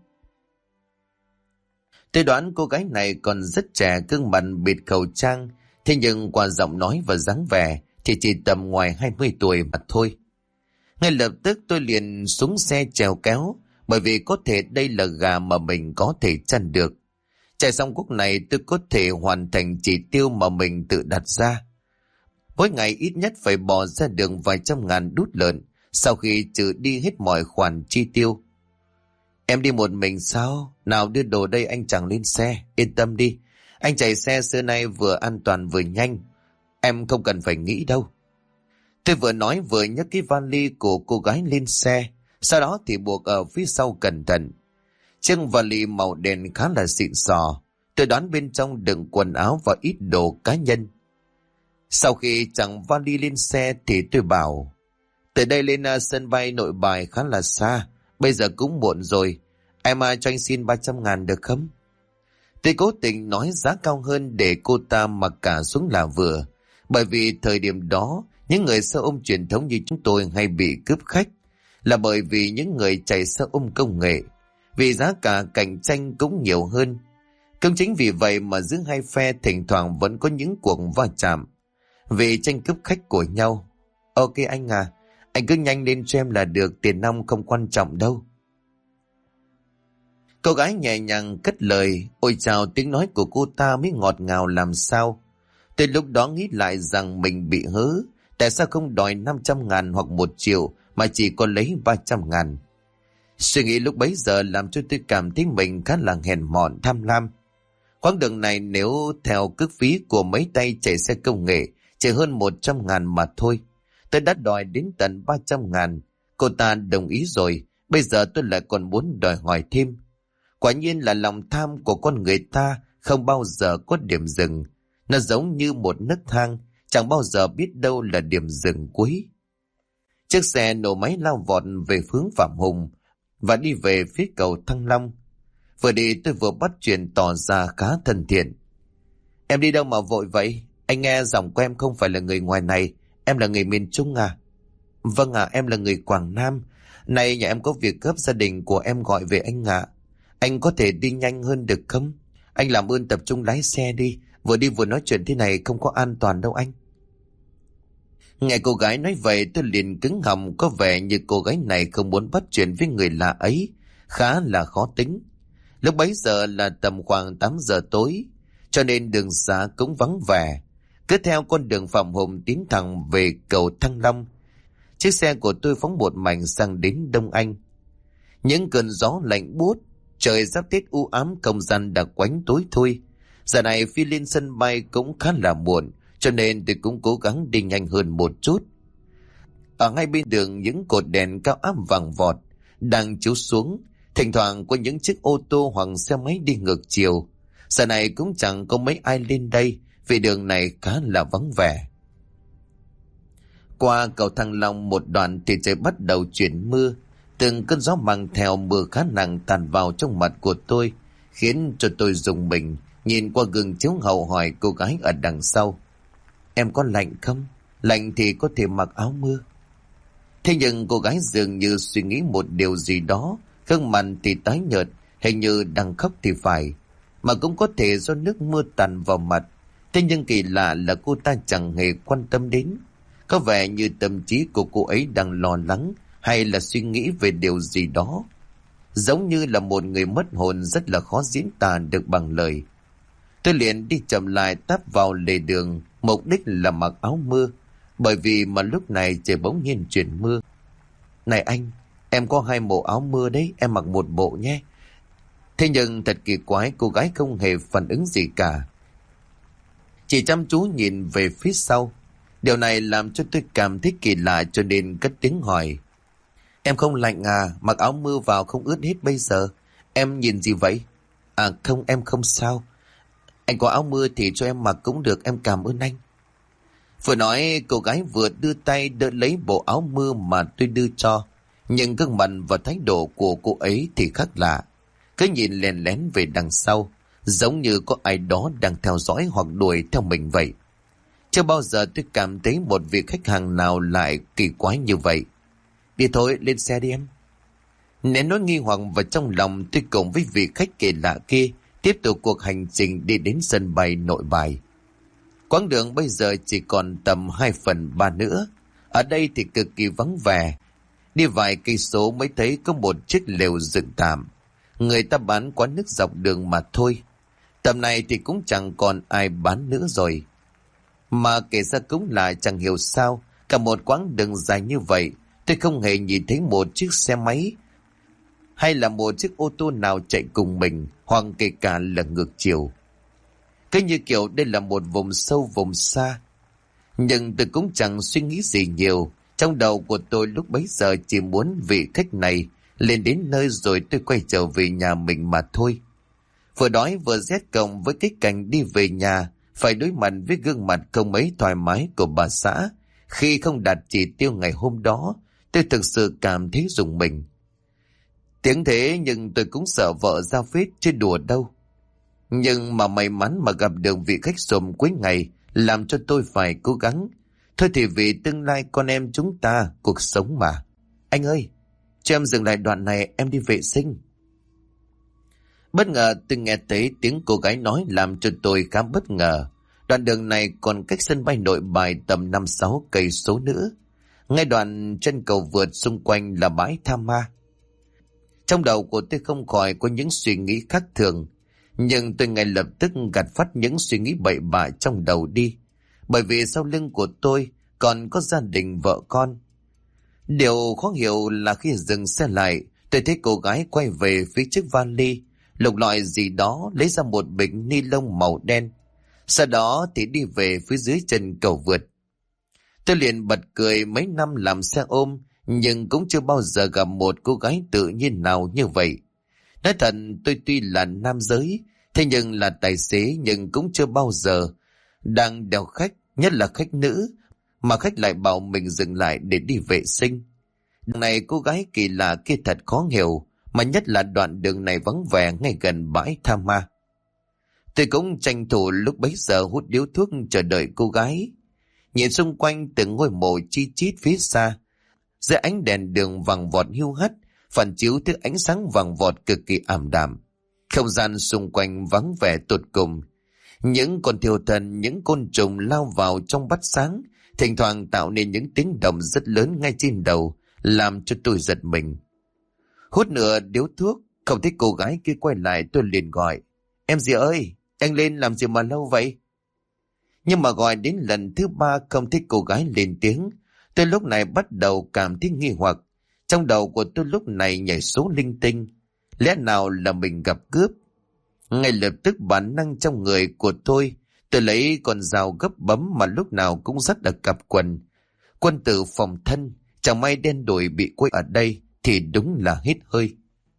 Tôi đoán cô gái này còn rất trẻ, gương mặt bịt khẩu trang, thế nhưng qua giọng nói và dáng vẻ thì chỉ tầm ngoài 20 tuổi mà thôi. Ngay lập tức tôi liền xuống xe chèo kéo, bởi vì có thể đây là gà mà mình có thể chăn được. Chạy xong cuốc này tôi có thể hoàn thành chỉ tiêu mà mình tự đặt ra. Mỗi ngày ít nhất phải bỏ ra được vài trăm ngàn đút lợn, sau khi trừ đi hết mọi khoản chi tiêu. Em đi một mình sao? Nào đưa đồ đây, anh chẳng lên xe, yên tâm đi. Anh chạy xe xưa nay vừa an toàn vừa nhanh, em không cần phải nghĩ đâu. Tôi vừa nói vừa nhấc cái vali của cô gái lên xe, sau đó thì buộc ở phía sau cẩn thận. Chiếc vali màu đen khá là xịn sò, tôi đoán bên trong đựng quần áo và ít đồ cá nhân. Sau khi chằng vali lên xe thì tôi bảo: từ đây lên sân bay Nội Bài khá là xa, bây giờ cũng muộn rồi, em cho anh xin 300 ngàn được không? Tôi cố tình nói giá cao hơn để cô ta mặc cả xuống là vừa, bởi vì thời điểm đó những người xe ôm truyền thống như chúng tôi hay bị cướp khách, là bởi vì những người chạy xe ôm công nghệ, vì giá cả cạnh tranh cũng nhiều hơn. Cũng chính vì vậy mà giữa hai phe thỉnh thoảng vẫn có những cuộc va chạm vì tranh cướp khách của nhau. Ok anh à, anh cứ nhanh lên cho em là được, tiền nong không quan trọng đâu. Cô gái nhẹ nhàng cất lời. Ôi chào, tiếng nói của cô ta mới ngọt ngào làm sao. Tôi lúc đó nghĩ lại rằng mình bị hớ. Tại sao không đòi 500 ngàn hoặc 1 triệu mà chỉ có lấy 300 ngàn? Suy nghĩ lúc bấy giờ làm cho tôi cảm thấy mình khá là hèn mọn tham lam. Quãng đường này nếu theo cước phí của mấy tay chạy xe công nghệ chỉ hơn 100 ngàn mà thôi. Tôi đã đòi đến tận 300 ngàn. Cô ta đồng ý rồi, Bây giờ tôi lại còn muốn đòi hỏi thêm. Quả nhiên là lòng tham của con người ta không bao giờ có điểm dừng. Nó giống như một nấc thang, chẳng bao giờ biết đâu là điểm dừng cuối. Chiếc xe nổ máy lao vọt về hướng Phạm Hùng và đi về phía cầu Thăng Long. Vừa đi tôi vừa bắt chuyện tỏ ra khá thân thiện. Em đi đâu mà vội vậy? Anh nghe giọng của em không phải là người ngoài này. Em là người miền Trung à? Vâng ạ, em là người Quảng Nam. Nay nhà em có việc gấp, gia đình của em gọi về anh ạ. Anh có thể đi nhanh hơn được không? Anh làm ơn tập trung lái xe đi. Vừa đi vừa nói chuyện thế này không có an toàn đâu anh. Nghe cô gái nói vậy tôi liền cứng họng, có vẻ như cô gái này không muốn bắt chuyện với người lạ ấy, khá là khó tính. Lúc bấy giờ là tầm khoảng 8 giờ tối, cho nên đường xá cũng vắng vẻ. Cứ theo con đường Phạm Hùng tiến thẳng về cầu Thăng Long. Chiếc xe của tôi phóng một mạch sang đến Đông Anh. Những cơn gió lạnh buốt, trời giáp Tết u ám, không gian đã quánh tối thui. Giờ này phi lên sân bay cũng khá là muộn, cho nên tôi cũng cố gắng đi nhanh hơn một chút. Ở ngay bên đường những cột đèn cao áp vàng vọt đang chiếu xuống, thỉnh thoảng có những chiếc ô tô hoặc xe máy đi ngược chiều. Giờ này cũng chẳng có mấy ai lên đây vì đường này khá là vắng vẻ. Qua cầu Thăng Long một đoạn thì trời bắt đầu chuyển mưa. Từng cơn gió mang theo mưa khá nặng tạt vào trong mặt của tôi, khiến cho tôi rùng mình, nhìn qua gương chiếu hậu hỏi cô gái ở đằng sau. Em có lạnh không? Lạnh thì có thể mặc áo mưa. Thế nhưng cô gái dường như suy nghĩ một điều gì đó, gương mặt thì tái nhợt, hình như đang khóc thì phải. Mà cũng có thể do nước mưa tạt vào mặt. Thế nhưng kỳ lạ là cô ta chẳng hề quan tâm đến. Có vẻ như tâm trí của cô ấy đang lo lắng hay là suy nghĩ về điều gì đó. Giống như là một người mất hồn, rất là khó diễn tả được bằng lời. Tôi liền đi chậm lại tấp vào lề đường, mục đích là mặc áo mưa, bởi vì mà lúc này trời bỗng nhiên chuyển mưa. Này anh, em có 2 bộ áo mưa đấy, em mặc một bộ nhé. Thế nhưng thật kỳ quái, cô gái không hề phản ứng gì cả, chỉ chăm chú nhìn về phía sau. Điều này làm cho tôi cảm thấy kỳ lạ, cho nên cất tiếng hỏi. Em không lạnh à? Mặc áo mưa vào không ướt hết bây giờ. Em nhìn gì vậy? À không, em không sao. Anh có áo mưa thì cho em mặc cũng được, em cảm ơn anh. Vừa nói cô gái vừa đưa tay đỡ lấy bộ áo mưa mà tôi đưa cho. Nhưng gương mặt và thái độ của cô ấy thì khác lạ. Cứ nhìn lén lén về đằng sau, giống như có ai đó đang theo dõi hoặc đuổi theo mình vậy. Chưa bao giờ tôi cảm thấy một vị khách hàng nào lại kỳ quái như vậy. Đi thôi, lên xe đi em. Nén nỗi nghi hoặc vào trong lòng, tôi cùng với vị khách kỳ lạ kia tiếp tục cuộc hành trình đi đến sân bay Nội Bài. Quãng đường bây giờ chỉ còn tầm 2/3 nữa. Ở đây thì cực kỳ vắng vẻ. Đi vài cây số mới thấy có một chiếc lều dựng tạm. Người ta bán quán nước dọc đường mà thôi. Tầm này thì cũng chẳng còn ai bán nữa rồi. Mà kể ra cũng là chẳng hiểu sao, cả một quãng đường dài như vậy, tôi không hề nhìn thấy một chiếc xe máy hay là một chiếc ô tô nào chạy cùng mình, hoặc kể cả là ngược chiều. Cứ như kiểu đây là một vùng sâu vùng xa. Nhưng tôi cũng chẳng suy nghĩ gì nhiều. Trong đầu của tôi lúc bấy giờ chỉ muốn vị khách này lên đến nơi rồi tôi quay trở về nhà mình mà thôi. Vừa đói vừa rét cộng với cái cảnh đi về nhà, phải đối mặt với gương mặt không mấy thoải mái của bà xã. Khi không đạt chỉ tiêu ngày hôm đó, tôi thực sự cảm thấy rùng mình. Tiếng thế nhưng tôi cũng sợ vợ ra phết chứ đùa đâu. Nhưng mà may mắn mà gặp được vị khách xồm cuối ngày, làm cho tôi phải cố gắng. Thôi thì vì tương lai con em chúng ta, cuộc sống mà. Anh ơi, cho em dừng lại đoạn này, em đi vệ sinh. Bất ngờ tôi nghe thấy tiếng cô gái nói làm cho tôi khá bất ngờ. Đoạn đường này còn cách sân bay Nội Bài tầm 5-6 cây số nữa. Ngay đoạn chân cầu vượt xung quanh là bãi tha ma. Trong đầu của tôi không khỏi có những suy nghĩ khác thường. Nhưng tôi ngay lập tức gạt phát những suy nghĩ bậy bạ trong đầu đi. Bởi vì sau lưng của tôi còn có gia đình vợ con. Điều khó hiểu là khi dừng xe lại, tôi thấy cô gái quay về phía chiếc vali, lục lọi gì đó lấy ra một bịch ni lông màu đen. Sau đó thì đi về phía dưới chân cầu vượt. Tôi liền bật cười, mấy năm làm xe ôm, nhưng cũng chưa bao giờ gặp một cô gái tự nhiên nào như vậy. Nói thật, tôi tuy là nam giới, thế nhưng là tài xế, nhưng cũng chưa bao giờ đang đèo khách, nhất là khách nữ, mà khách lại bảo mình dừng lại để đi vệ sinh. Đường này cô gái kỳ lạ kia thật khó hiểu, mà nhất là đoạn đường này vắng vẻ ngay gần bãi tha ma. Tôi cũng tranh thủ lúc bấy giờ hút điếu thuốc chờ đợi cô gái. Nhìn xung quanh từng ngôi mộ chi chít phía xa, dưới ánh đèn đường vàng vọt hiu hắt, phản chiếu thứ ánh sáng vàng vọt cực kỳ ảm đạm. Không gian xung quanh vắng vẻ tột cùng. Những con thiêu thần, những côn trùng lao vào trong bát sáng, thỉnh thoảng tạo nên những tiếng động rất lớn ngay trên đầu, làm cho tôi giật mình. Hút nửa điếu thuốc, không thấy cô gái kia quay lại, tôi liền gọi: "Em gì ơi, anh lên làm gì mà lâu vậy?" Nhưng mà gọi đến lần thứ 3 không thấy cô gái lên tiếng. Tôi lúc này bắt đầu cảm thấy nghi hoặc. Trong đầu của tôi lúc này nhảy số linh tinh. Lẽ nào là mình gặp cướp? Ngay lập tức bản năng trong người của tôi lấy con dao gấp bấm mà lúc nào cũng dắt ở cặp quần. Quân tử phòng thân, chẳng may đen đủi bị quấy ở đây thì đúng là hết hơi.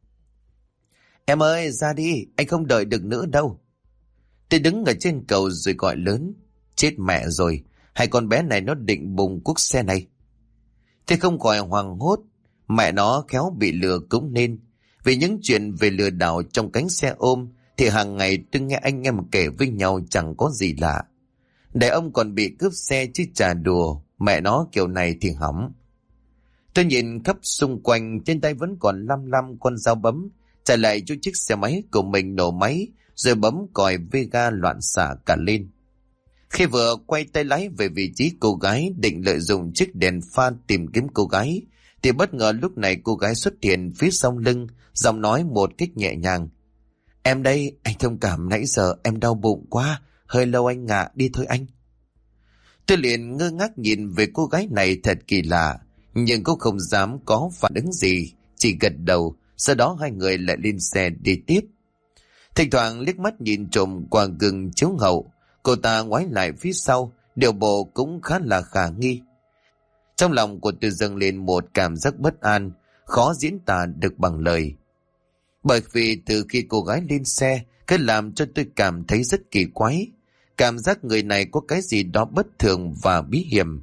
"Em ơi, ra đi, anh không đợi được nữa đâu." Tôi đứng ở trên cầu rồi gọi lớn: "Chết mẹ rồi, hai con bé này nó định bùng cuốc xe này." Tôi không khỏi hoảng hốt, mẹ nó khéo bị lừa cũng nên. Vì những chuyện về lừa đảo trong cánh xe ôm thì hàng ngày tôi nghe anh em kể với nhau chẳng có gì lạ. Để ông còn bị cướp xe chứ chả đùa, mẹ nó kiểu này thì hỏng. Tôi nhìn khắp xung quanh, trên tay vẫn còn lăm con dao bấm, chạy lại cho chiếc xe máy của mình nổ máy, rồi bấm còi Vega loạn xạ cả lên. Khi vừa quay tay lái về vị trí cô gái, định lợi dụng chiếc đèn pha tìm kiếm cô gái, thì bất ngờ lúc này cô gái xuất hiện phía sau lưng, giọng nói một cách nhẹ nhàng: "Em đây, anh thông cảm, nãy giờ em đau bụng quá, hơi lâu anh ngạ, đi thôi anh." Tôi liền ngơ ngác nhìn về cô gái này thật kỳ lạ, nhưng cũng không dám có phản ứng gì, chỉ gật đầu. Sau đó hai người lại lên xe đi tiếp. Thỉnh thoảng liếc mắt nhìn trộm qua gương chiếu hậu, cô ta ngoái lại phía sau, điều bộ cũng khá là khả nghi. Trong lòng của tôi dâng lên một cảm giác bất an, khó diễn tả được bằng lời. Bởi vì từ khi cô gái lên xe, cái làm cho tôi cảm thấy rất kỳ quái. Cảm giác người này có cái gì đó bất thường và bí hiểm.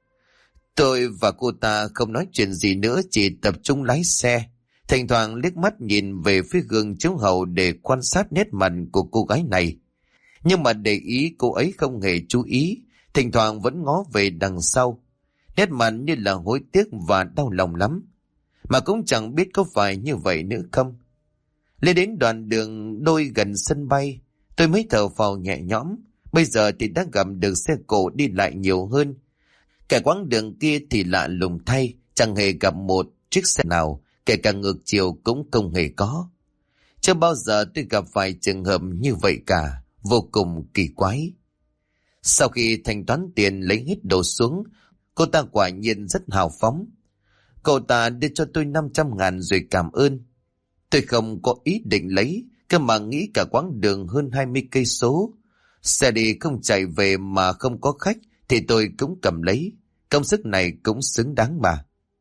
Tôi và cô ta không nói chuyện gì nữa, chỉ tập trung lái xe. Thỉnh thoảng liếc mắt nhìn về phía gương chiếu hậu để quan sát nét mặt của cô gái này. Nhưng mà để ý cô ấy không hề chú ý, thỉnh thoảng vẫn ngó về đằng sau. Nét mặt như là hối tiếc và đau lòng lắm. Mà cũng chẳng biết có phải như vậy nữa không. Lên đến đoạn đường đôi gần sân bay, tôi mới thở phào nhẹ nhõm. Bây giờ thì đã gặp được xe cộ đi lại nhiều hơn. Cả quãng đường kia thì lạ lùng thay, chẳng hề gặp một chiếc xe nào, kể cả ngược chiều cũng không hề có. Chưa bao giờ tôi gặp phải trường hợp như vậy cả, vô cùng kỳ quái. Sau khi thanh toán tiền lấy hết đồ xuống, cô ta quả nhiên rất hào phóng. Cô ta đưa cho tôi 500.000 rồi cảm ơn. Tôi không có ý định lấy, cơ mà nghĩ cả quãng đường hơn 20 cây số. Xe đi không chạy về mà không có khách thì tôi cũng cầm lấy. Công sức này cũng xứng đáng mà.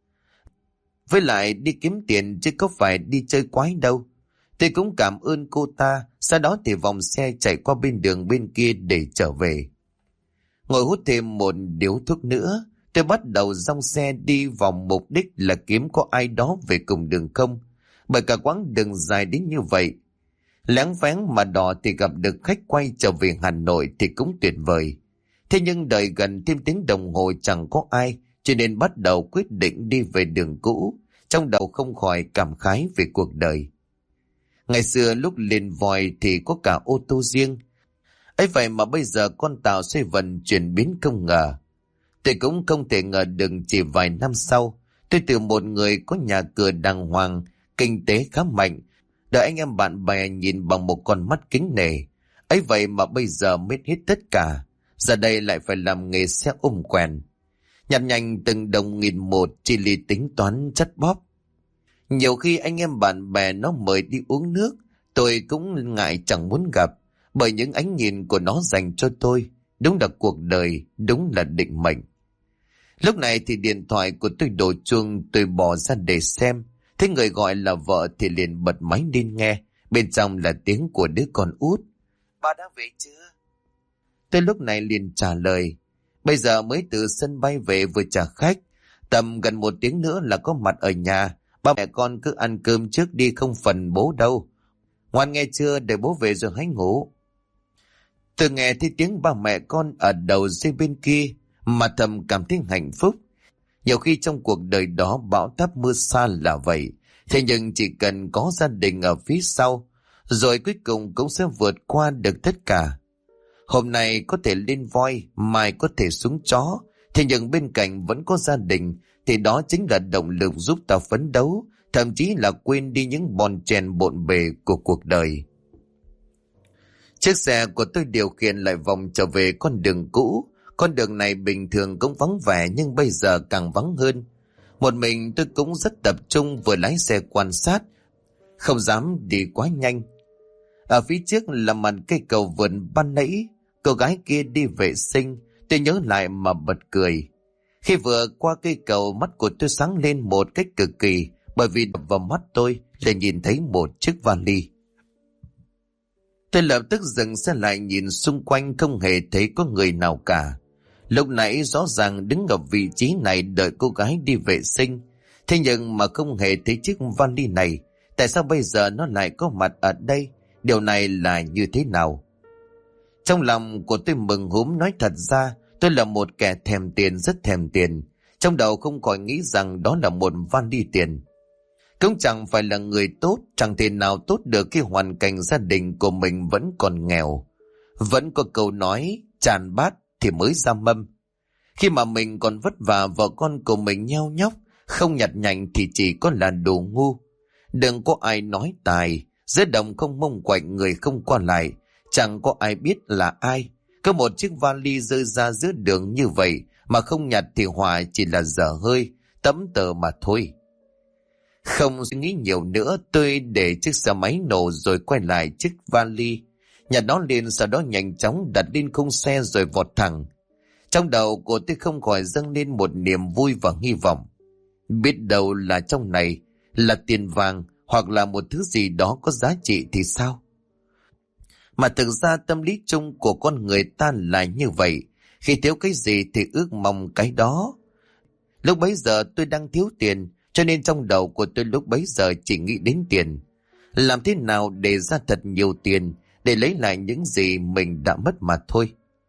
Với lại đi kiếm tiền chứ có phải đi chơi quái đâu. Tôi cũng cảm ơn cô ta, sau đó thì vòng xe chạy qua bên đường bên kia để trở về. Ngồi hút thêm một điếu thuốc nữa, tôi bắt đầu dong xe đi vòng, mục đích là kiếm có ai đó về cùng đường không. Bởi cả quãng đường dài đến như vậy, láng váng mà đỏ thì gặp được khách quay trở về Hà Nội thì cũng tuyệt vời. Thế nhưng đợi gần thêm tiếng đồng hồ chẳng có ai, cho nên bắt đầu quyết định đi về đường cũ, trong đầu không khỏi cảm khái về cuộc đời. Ngày xưa lúc lên Voi thì có cả ô tô riêng. Ấy vậy mà bây giờ con tàu xoay vần chuyển biến không ngờ. Tôi cũng không thể ngờ được chỉ vài năm sau, tôi từ một người có nhà cửa đàng hoàng, kinh tế khá mạnh, đợi anh em bạn bè nhìn bằng một con mắt kính nể. Ấy vậy mà bây giờ mất hết tất cả, giờ đây lại phải làm nghề xe ôm quèn. Nhặt nhạnh từng đồng nghìn một, chỉ li tính toán chắt bóp. Nhiều khi anh em bạn bè nó mời đi uống nước, tôi cũng ngại chẳng muốn gặp, bởi những ánh nhìn của nó dành cho tôi, đúng là cuộc đời, đúng là định mệnh. Lúc này thì điện thoại của tôi đổ chuông, tôi bỏ ra để xem. Thấy người gọi là vợ thì liền bật máy lên nghe. Bên trong là tiếng của đứa con út. Bà đã về chưa? Tôi lúc này liền trả lời. Bây giờ mới từ sân bay về vừa trả khách. Tầm gần 1 tiếng nữa là có mặt ở nhà. Ba mẹ con cứ ăn cơm trước đi, không phần bố đâu. Ngoan nghe chưa, để bố về rồi hãy ngủ. Tôi nghe thấy tiếng ba mẹ con ở đầu dây bên kia mà thầm cảm thấy hạnh phúc. Nhiều khi trong cuộc đời đó bão táp mưa xa là vậy. Thế nhưng chỉ cần có gia đình ở phía sau, rồi cuối cùng cũng sẽ vượt qua được tất cả. Hôm nay có thể lên voi, mai có thể xuống chó. Thế nhưng bên cạnh vẫn có gia đình, thì đó chính là động lực giúp ta phấn đấu, thậm chí là quên đi những bon chen bộn bề của cuộc đời. Chiếc xe của tôi điều khiển lại vòng trở về con đường cũ. Con đường này bình thường cũng vắng vẻ nhưng bây giờ càng vắng hơn. Một mình tôi cũng rất tập trung, vừa lái xe quan sát, không dám đi quá nhanh. Ở phía trước là màn cây cầu vườn ban nãy, cô gái kia đi vệ sinh, tôi nhớ lại mà bật cười. Khi vừa qua cây cầu, mắt của tôi sáng lên một cách cực kỳ, bởi vì đập vào mắt tôi là nhìn thấy một chiếc vali. Tôi lập tức dừng xe lại nhìn xung quanh, không hề thấy có người nào cả. Lúc nãy rõ ràng đứng ở vị trí này đợi cô gái đi vệ sinh, thế nhưng mà không hề thấy chiếc vali này. Tại sao bây giờ nó lại có mặt ở đây? Điều này là như thế nào? Trong lòng của tôi mừng húm, nói thật ra tôi là một kẻ thèm tiền, rất thèm tiền. Trong đầu không khỏi nghĩ rằng đó là một vali tiền. Cũng chẳng phải là người tốt, chẳng thể nào tốt được khi hoàn cảnh gia đình của mình vẫn còn nghèo. Vẫn có câu nói, tràn bát thì mới ra mâm. Khi mà mình còn vất vả, vợ con của mình nheo nhóc, không nhặt nhạnh thì chỉ có là đồ ngu. Đừng có ai nói tài, giữa đồng không mông quạnh, người không qua lại, chẳng có ai biết là ai. Có một chiếc vali rơi ra giữa đường như vậy mà không nhặt thì họa chỉ là dở hơi, tấm tờ mà thôi. Không suy nghĩ nhiều nữa, tôi để chiếc xe máy nổ rồi quay lại chiếc vali, nhặt nó lên, sau đó nhanh chóng đặt lên khung xe rồi vọt thẳng. Trong đầu của tôi không khỏi dâng lên một niềm vui và hy vọng. Biết đâu là trong này là tiền vàng hoặc là một thứ gì đó có giá trị thì sao? Mà thực ra tâm lý chung của con người ta là như vậy. Khi thiếu cái gì thì ước mong cái đó. Lúc bấy giờ tôi đang thiếu tiền, cho nên trong đầu của tôi lúc bấy giờ chỉ nghĩ đến tiền. Làm thế nào để ra thật nhiều tiền để lấy lại những gì mình đã mất mà thôi.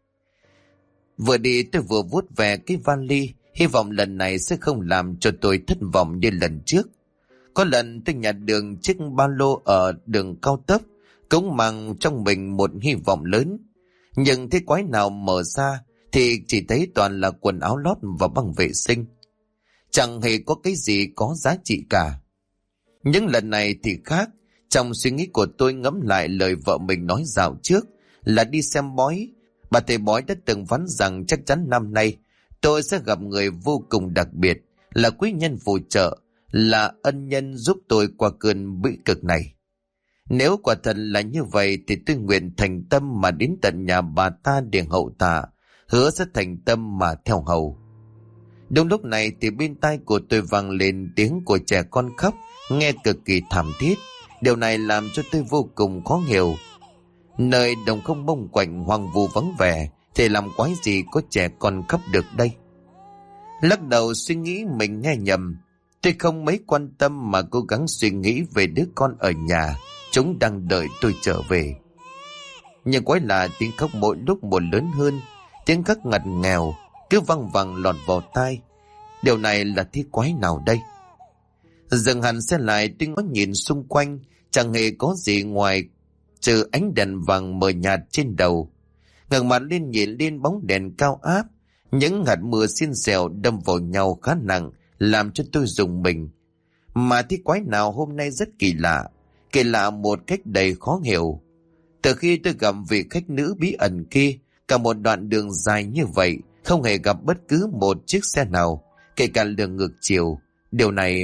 Vừa đi tôi vừa vuốt về cái vali, hy vọng lần này sẽ không làm cho tôi thất vọng như lần trước. Có lần tôi nhặt được chiếc ba lô ở đường cao tốc, cũng mang trong mình một hy vọng lớn. Nhưng thế quái nào mở ra thì chỉ thấy toàn là quần áo lót và băng vệ sinh. Chẳng hề có cái gì có giá trị cả. Nhưng lần này thì khác. Trong suy nghĩ của tôi ngẫm lại lời vợ mình nói dạo trước là đi xem bói. Bà thầy bói đã từng phán rằng chắc chắn năm nay tôi sẽ gặp người vô cùng đặc biệt, là quý nhân phù trợ, là ân nhân giúp tôi qua cơn bĩ cực này. Nếu quả thật là như vậy thì tôi nguyện thành tâm mà đến tận nhà bà ta để hậu tạ, hứa sẽ thành tâm mà theo hầu. Đúng lúc này thì bên tai của tôi vang lên tiếng của trẻ con khóc, nghe cực kỳ thảm thiết. Điều này làm cho tôi vô cùng khó hiểu. Nơi đồng không mông quạnh hoang vu vắng vẻ thì làm quái gì có trẻ con khóc được đây? Lắc đầu suy nghĩ mình nghe nhầm. Tôi không mấy quan tâm mà cố gắng suy nghĩ về đứa con ở nhà, chúng đang đợi tôi trở về. Nhưng quái lạ, tiếng khóc mỗi lúc một lớn hơn, tiếng khóc ngặt nghèo cứ văng vẳng lọt vào tai. Điều này là thế quái nào đây? Dừng hẳn xe lại, tôi ngó nhìn xung quanh, chẳng hề có gì ngoài trừ ánh đèn vàng mờ nhạt trên đầu. Ngẩng mặt lên nhìn lên bóng đèn cao áp, những hạt mưa xiên xèo đâm vào nhau khá nặng, làm cho tôi rùng mình. Mà thế quái nào hôm nay rất kỳ lạ một cách đầy khó hiểu. Từ khi tôi gặp vị khách nữ bí ẩn kia, cả một đoạn đường dài như vậy, không hề gặp bất cứ một chiếc xe nào, kể cả đường ngược chiều. Điều này...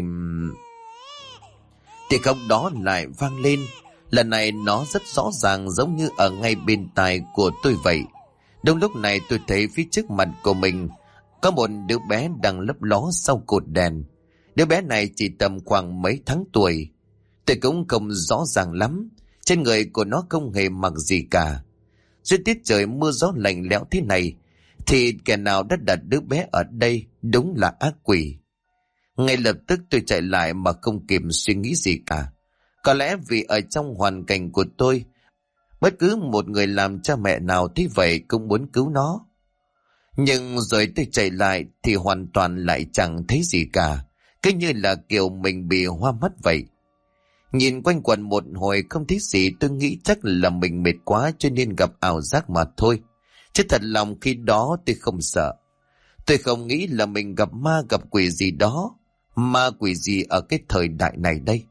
Thì khóc đó lại vang lên. Lần này nó rất rõ ràng, giống như ở ngay bên tai của tôi vậy. Đúng lúc này tôi thấy phía trước mặt của mình Có một đứa bé đang lấp ló sau cột đèn. Đứa bé này chỉ tầm khoảng mấy tháng tuổi. Tôi cũng không rõ ràng lắm. Trên người của nó không hề mặc gì cả. Dưới tiết trời mưa gió lạnh lẽo thế này thì kẻ nào đã đặt đứa bé ở đây đúng là ác quỷ. Ngay lập tức tôi chạy lại mà không kịp suy nghĩ gì cả. Có lẽ vì ở trong hoàn cảnh của tôi, bất cứ một người làm cha mẹ nào thấy vậy cũng muốn cứu nó. Nhưng rồi tôi chạy lại thì hoàn toàn lại chẳng thấy gì cả. Cứ như là kiểu mình bị hoa mắt vậy. Nhìn quanh quẩn một hồi không thấy gì, tôi nghĩ chắc là mình mệt quá cho nên gặp ảo giác mà thôi. Chứ thật lòng khi đó tôi không sợ. Tôi không nghĩ là mình gặp ma gặp quỷ gì đó. Ma quỷ gì ở cái thời đại này đây?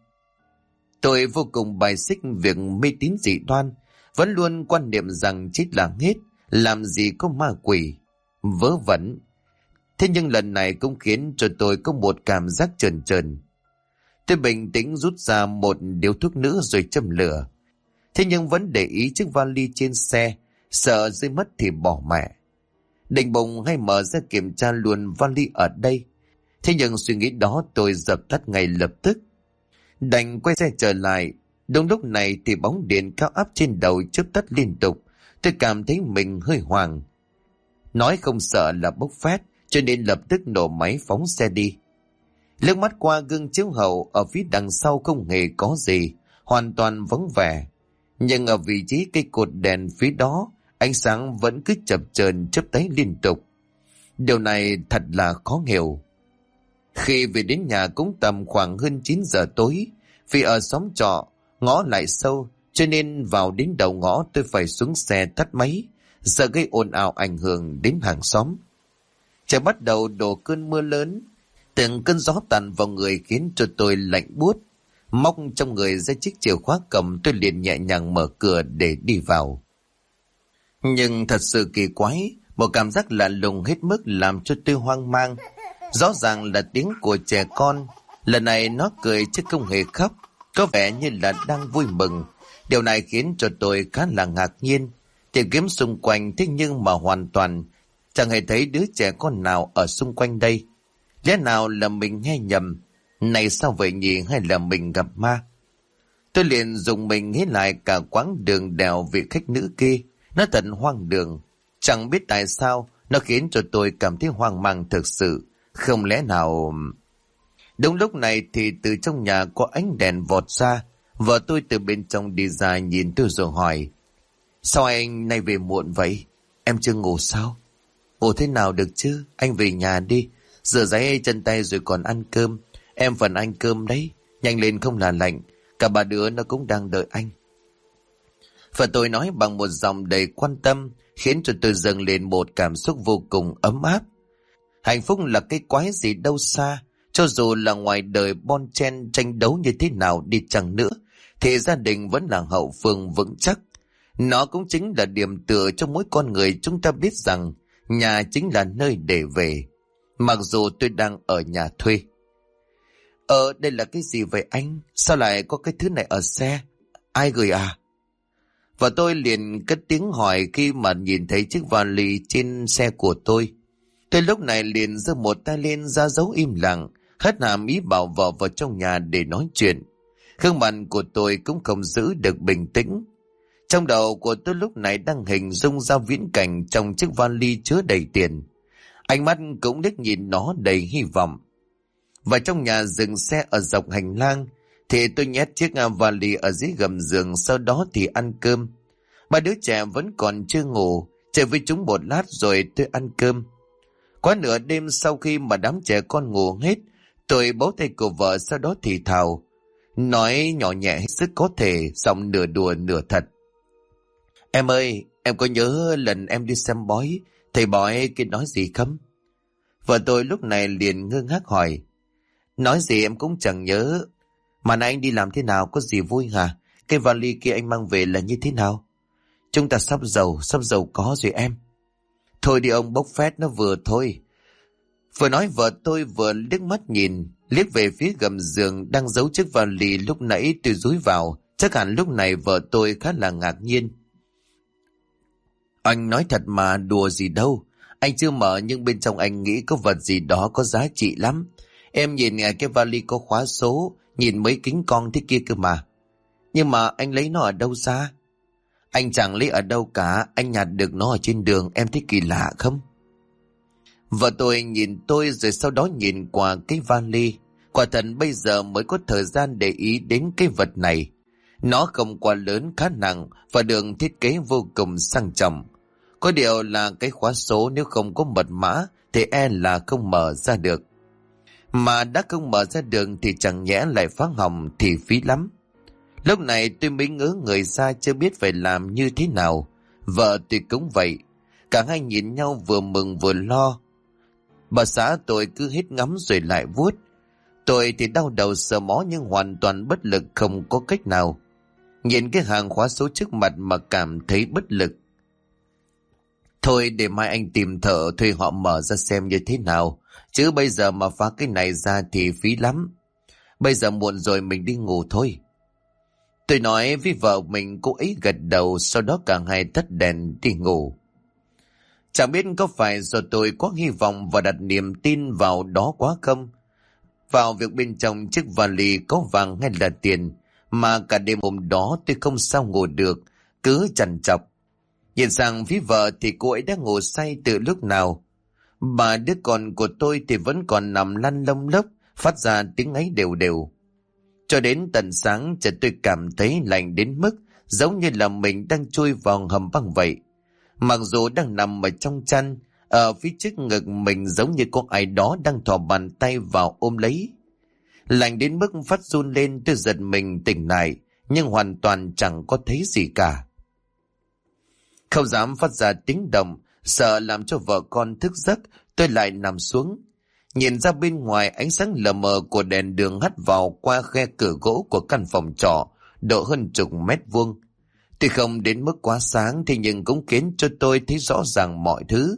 Tôi vô cùng bài xích việc mê tín dị đoan, vẫn luôn quan niệm rằng chết là hết, làm gì có ma quỷ. Vớ vẩn. Thế nhưng lần này cũng khiến cho tôi có một cảm giác trờn trờn. Tôi bình tĩnh rút ra một điếu thuốc nữa rồi châm lửa. Thế nhưng vẫn để ý chiếc vali trên xe, sợ rơi mất thì bỏ mẹ. Định bụng hay mở ra kiểm tra luôn vali ở đây. Thế nhưng suy nghĩ đó tôi dập tắt ngay lập tức. Đành quay xe trở lại. Đúng lúc này thì bóng điện cao áp trên đầu chớp tắt liên tục. Tôi cảm thấy mình hơi hoảng. Nói không sợ là bốc phét, cho nên lập tức nổ máy phóng xe đi. Liếc mắt qua gương chiếu hậu, ở phía đằng sau không hề có gì, hoàn toàn vắng vẻ. Nhưng ở vị trí cây cột đèn phía đó, ánh sáng vẫn cứ chập chờn chớp tấy liên tục. Điều này thật là khó hiểu. Khi về đến nhà cũng tầm khoảng hơn 9 giờ tối, vì ở xóm trọ, ngõ lại sâu, cho nên vào đến đầu ngõ tôi phải xuống xe tắt máy, sợ gây ồn ào ảnh hưởng đến hàng xóm. Trời bắt đầu đổ cơn mưa lớn, từng cơn gió tàn vào người khiến cho tôi lạnh buốt. Móc trong người ra chiếc chìa khóa cầm, tôi liền nhẹ nhàng mở cửa để đi vào. Nhưng thật sự kỳ quái, một cảm giác lạ lùng hết mức làm cho tôi hoang mang. Rõ ràng là tiếng của trẻ con, lần này nó cười chứ không hề khóc, có vẻ như là đang vui mừng. Điều này khiến cho tôi khá là ngạc nhiên. Tìm kiếm xung quanh thế nhưng mà hoàn toàn chẳng hề thấy đứa trẻ con nào ở xung quanh đây. Lẽ nào là mình nghe nhầm? Này sao vậy nhỉ, hay là mình gặp ma? Tôi liền dùng mình nghĩ lại cả quãng đường đèo vị khách nữ kia. Nó thật hoang đường. Chẳng biết tại sao nó khiến cho tôi cảm thấy hoang mang thực sự. Không lẽ nào... Đúng lúc này thì từ trong nhà có ánh đèn vọt ra. Vợ tôi từ bên trong đi ra nhìn tôi rồi hỏi: Sao anh nay về muộn vậy? Em chưa ngủ sao? Ngủ thế nào được chứ? Anh về nhà đi, rửa ráy chân tay rồi còn ăn cơm. Em phần anh cơm đấy, nhanh lên không là lạnh. Cả ba đứa nó cũng đang đợi anh. Và tôi nói bằng một giọng đầy quan tâm, khiến cho tôi dâng lên một cảm xúc vô cùng ấm áp. Hạnh phúc là cái quái gì đâu xa. Cho dù là ngoài đời bon chen tranh đấu như thế nào đi chăng nữa, thì gia đình vẫn là hậu phương vững chắc. Nó cũng chính là điểm tựa cho mỗi con người chúng ta biết rằng nhà chính là nơi để về. Mặc dù tôi đang ở nhà thuê. Đây là cái gì vậy anh? Sao lại có cái thứ này ở xe? Ai gửi à? Và tôi liền cất tiếng hỏi khi mà nhìn thấy chiếc vali trên xe của tôi. Tôi lúc này liền giơ một tay lên ra dấu im lặng, hất hàm ý bảo vợ vào trong nhà để nói chuyện. Gương mặt của tôi cũng không giữ được bình tĩnh. Trong đầu của tôi lúc này đang hình dung ra viễn cảnh trong chiếc vali chứa đầy tiền. Ánh mắt cũng liếc nhìn nó đầy hy vọng. Và trong nhà dừng xe ở dọc hành lang, thì tôi nhét chiếc vali ở dưới gầm giường, sau đó thì ăn cơm. Ba đứa trẻ vẫn còn chưa ngủ, chơi với chúng một lát rồi tôi ăn cơm. Quá nửa đêm sau khi mà đám trẻ con ngủ hết, tôi bấu tay của vợ, sau đó thì thào, nói nhỏ nhẹ hết sức có thể, giọng nửa đùa nửa thật. Em ơi, em có nhớ lần em đi xem bói, thầy bói kia nói gì không? Vợ tôi lúc này liền ngơ ngác hỏi. Nói gì em cũng chẳng nhớ. Mà nay anh đi làm thế nào, có gì vui hả? Cái vali kia anh mang về là như thế nào? Chúng ta sắp giàu có rồi em. Thôi đi ông, bốc phét nó vừa thôi. Vừa nói vợ tôi vừa liếc mắt nhìn, liếc về phía gầm giường đang giấu chiếc vali lúc nãy tôi dúi vào. Chắc hẳn lúc này vợ tôi khá là ngạc nhiên. Anh nói thật mà, đùa gì đâu. Anh chưa mở nhưng bên trong anh nghĩ có vật gì đó có giá trị lắm. Em nhìn cái vali có khóa số, nhìn mấy kính con thế kia cơ mà. Nhưng mà anh lấy nó ở đâu ra? Anh chẳng lấy ở đâu cả, anh nhặt được nó ở trên đường, em thấy kỳ lạ không? Vợ tôi nhìn tôi rồi sau đó nhìn qua cái vali. Quả thật bây giờ mới có thời gian để ý đến cái vật này. Nó không quá lớn, khá nặng và được thiết kế vô cùng sang trọng. Có điều là cái khóa số nếu không có mật mã thì là không mở ra được. Mà đã không mở ra được thì chẳng nhẽ lại phá hỏng thì phí lắm. Lúc này tôi mới ngớ người ra chưa biết phải làm như thế nào. Vợ tôi cũng vậy. Cả hai nhìn nhau vừa mừng vừa lo. Bà xã tôi cứ hết ngắm rồi lại vuốt. Tôi thì đau đầu sờ mó nhưng hoàn toàn bất lực, không có cách nào. Nhìn cái hàng khóa số trước mặt mà cảm thấy bất lực. Thôi để mai anh tìm thợ thuê họ mở ra xem như thế nào. Chứ bây giờ mà phá cái này ra thì phí lắm. Bây giờ muộn rồi, mình đi ngủ thôi. Tôi nói với vợ mình, cô ấy gật đầu, sau đó cả hai tắt đèn đi ngủ. Chẳng biết có phải do tôi quá hy vọng và đặt niềm tin vào đó quá không? Vào việc bên trong chiếc vali có vàng hay là tiền, mà cả đêm hôm đó tôi không sao ngủ được, cứ trằn trọc. Nhìn sang phía vợ thì cô ấy đã ngủ say từ lúc nào. Mà đứa con của tôi thì vẫn còn nằm lăn lông lốc, phát ra tiếng ấy đều đều. Cho đến tận sáng chợt tôi cảm thấy lạnh đến mức giống như là mình đang chui vào hầm băng vậy. Mặc dù đang nằm ở trong chăn, ở phía trước ngực mình giống như có ai đó đang thò bàn tay vào ôm lấy. Lạnh đến mức phát run lên, tôi giật mình tỉnh lại, nhưng hoàn toàn chẳng có thấy gì cả. Không dám phát ra tiếng động, sợ làm cho vợ con thức giấc, tôi lại nằm xuống. Nhìn ra bên ngoài, ánh sáng lờ mờ của đèn đường hắt vào qua khe cửa gỗ của căn phòng trọ, độ hơn chục mét vuông. Tuy không đến mức quá sáng thì nhưng cũng khiến cho tôi thấy rõ ràng mọi thứ.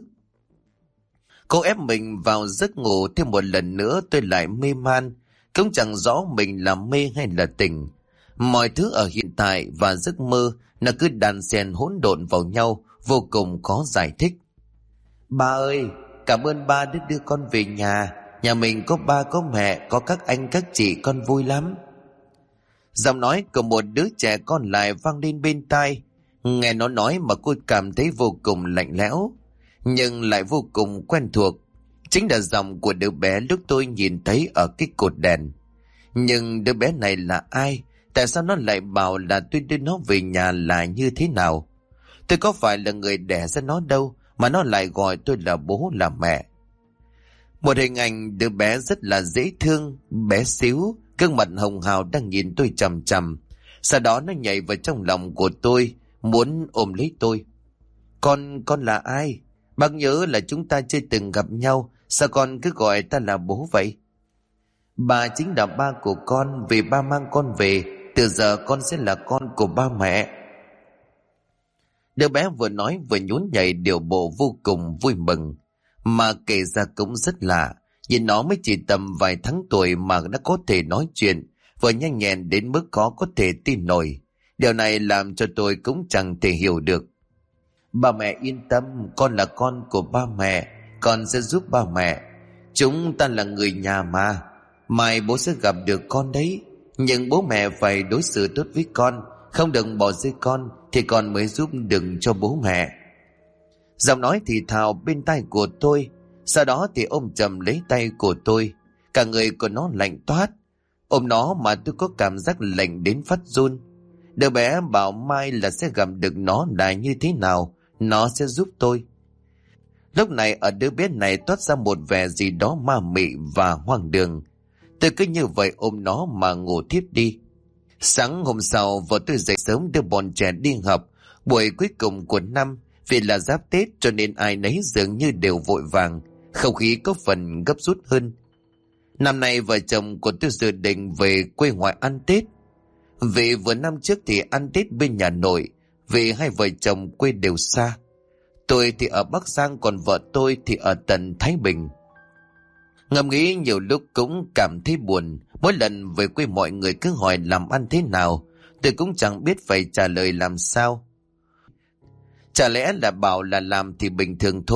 Cô ép mình vào giấc ngủ, thêm một lần nữa tôi lại mê man, cũng chẳng rõ mình là mê hay là tỉnh. Mọi thứ ở hiện tại và giấc mơ nó cứ đan xen hỗn độn vào nhau, vô cùng khó giải thích. Ba ơi, cảm ơn ba đã đưa con về nhà. Nhà mình có ba có mẹ, có các anh các chị, con vui lắm. Giọng nói của một đứa trẻ con lại vang lên bên tai. Nghe nó nói mà cô cảm thấy vô cùng lạnh lẽo, nhưng lại vô cùng quen thuộc. Chính là giọng của đứa bé lúc tôi nhìn thấy ở cái cột đèn. Nhưng đứa bé này là ai? Tại sao nó lại bảo là tôi đưa nó về nhà là như thế nào? Tôi có phải là người đẻ ra nó đâu, mà nó lại gọi tôi là bố là mẹ. Một hình ảnh đứa bé rất là dễ thương, bé xíu, gương mặt hồng hào đang nhìn tôi chằm chằm. Sau đó nó nhảy vào trong lòng của tôi, muốn ôm lấy tôi. Con là ai? Bác nhớ là chúng ta chưa từng gặp nhau, sao con cứ gọi ta là bố vậy? Bà chính là ba của con, vì ba mang con về, từ giờ con sẽ là con của ba mẹ. Đứa bé vừa nói vừa nhún nhảy điệu bộ vô cùng vui mừng. Mà kể ra cũng rất lạ, nhìn nó mới chỉ tầm vài tháng tuổi mà đã có thể nói chuyện, vừa nhanh nhẹn đến mức khó có thể tin nổi. Điều này làm cho tôi cũng chẳng thể hiểu được. Ba mẹ yên tâm, con là con của ba mẹ, con sẽ giúp ba mẹ. Chúng ta là người nhà mà, mai bố sẽ gặp được con đấy. Nhưng bố mẹ phải đối xử tốt với con, không đừng bỏ rơi con, thì con mới giúp đừng cho bố mẹ. Giọng nói thì thào bên tai của tôi, sau đó thì ôm chầm lấy tay của tôi. Cả người của nó lạnh toát. Ôm nó mà tôi có cảm giác lạnh đến phát run. Đứa bé bảo mai là sẽ gặp được nó là như thế nào, nó sẽ giúp tôi. Lúc này ở đứa bé này toát ra một vẻ gì đó ma mị và hoang đường. Tôi cứ như vậy ôm nó mà ngủ thiếp đi. Sáng hôm sau vợ tôi dậy sớm đưa bọn trẻ đi học, buổi cuối cùng của năm. Vì là giáp Tết cho nên ai nấy dường như đều vội vàng, không khí có phần gấp rút hơn. Năm nay vợ chồng của tôi dự định về quê ngoại ăn Tết. Vì vừa năm trước thì ăn Tết bên nhà nội, vì hai vợ chồng quê đều xa. Tôi thì ở Bắc Giang, còn vợ tôi thì ở tận Thái Bình. Ngẫm nghĩ nhiều lúc cũng cảm thấy buồn. Mỗi lần về quê mọi người cứ hỏi làm ăn thế nào, tôi cũng chẳng biết phải trả lời làm sao. Chả lẽ là bảo là làm thì bình thường thôi,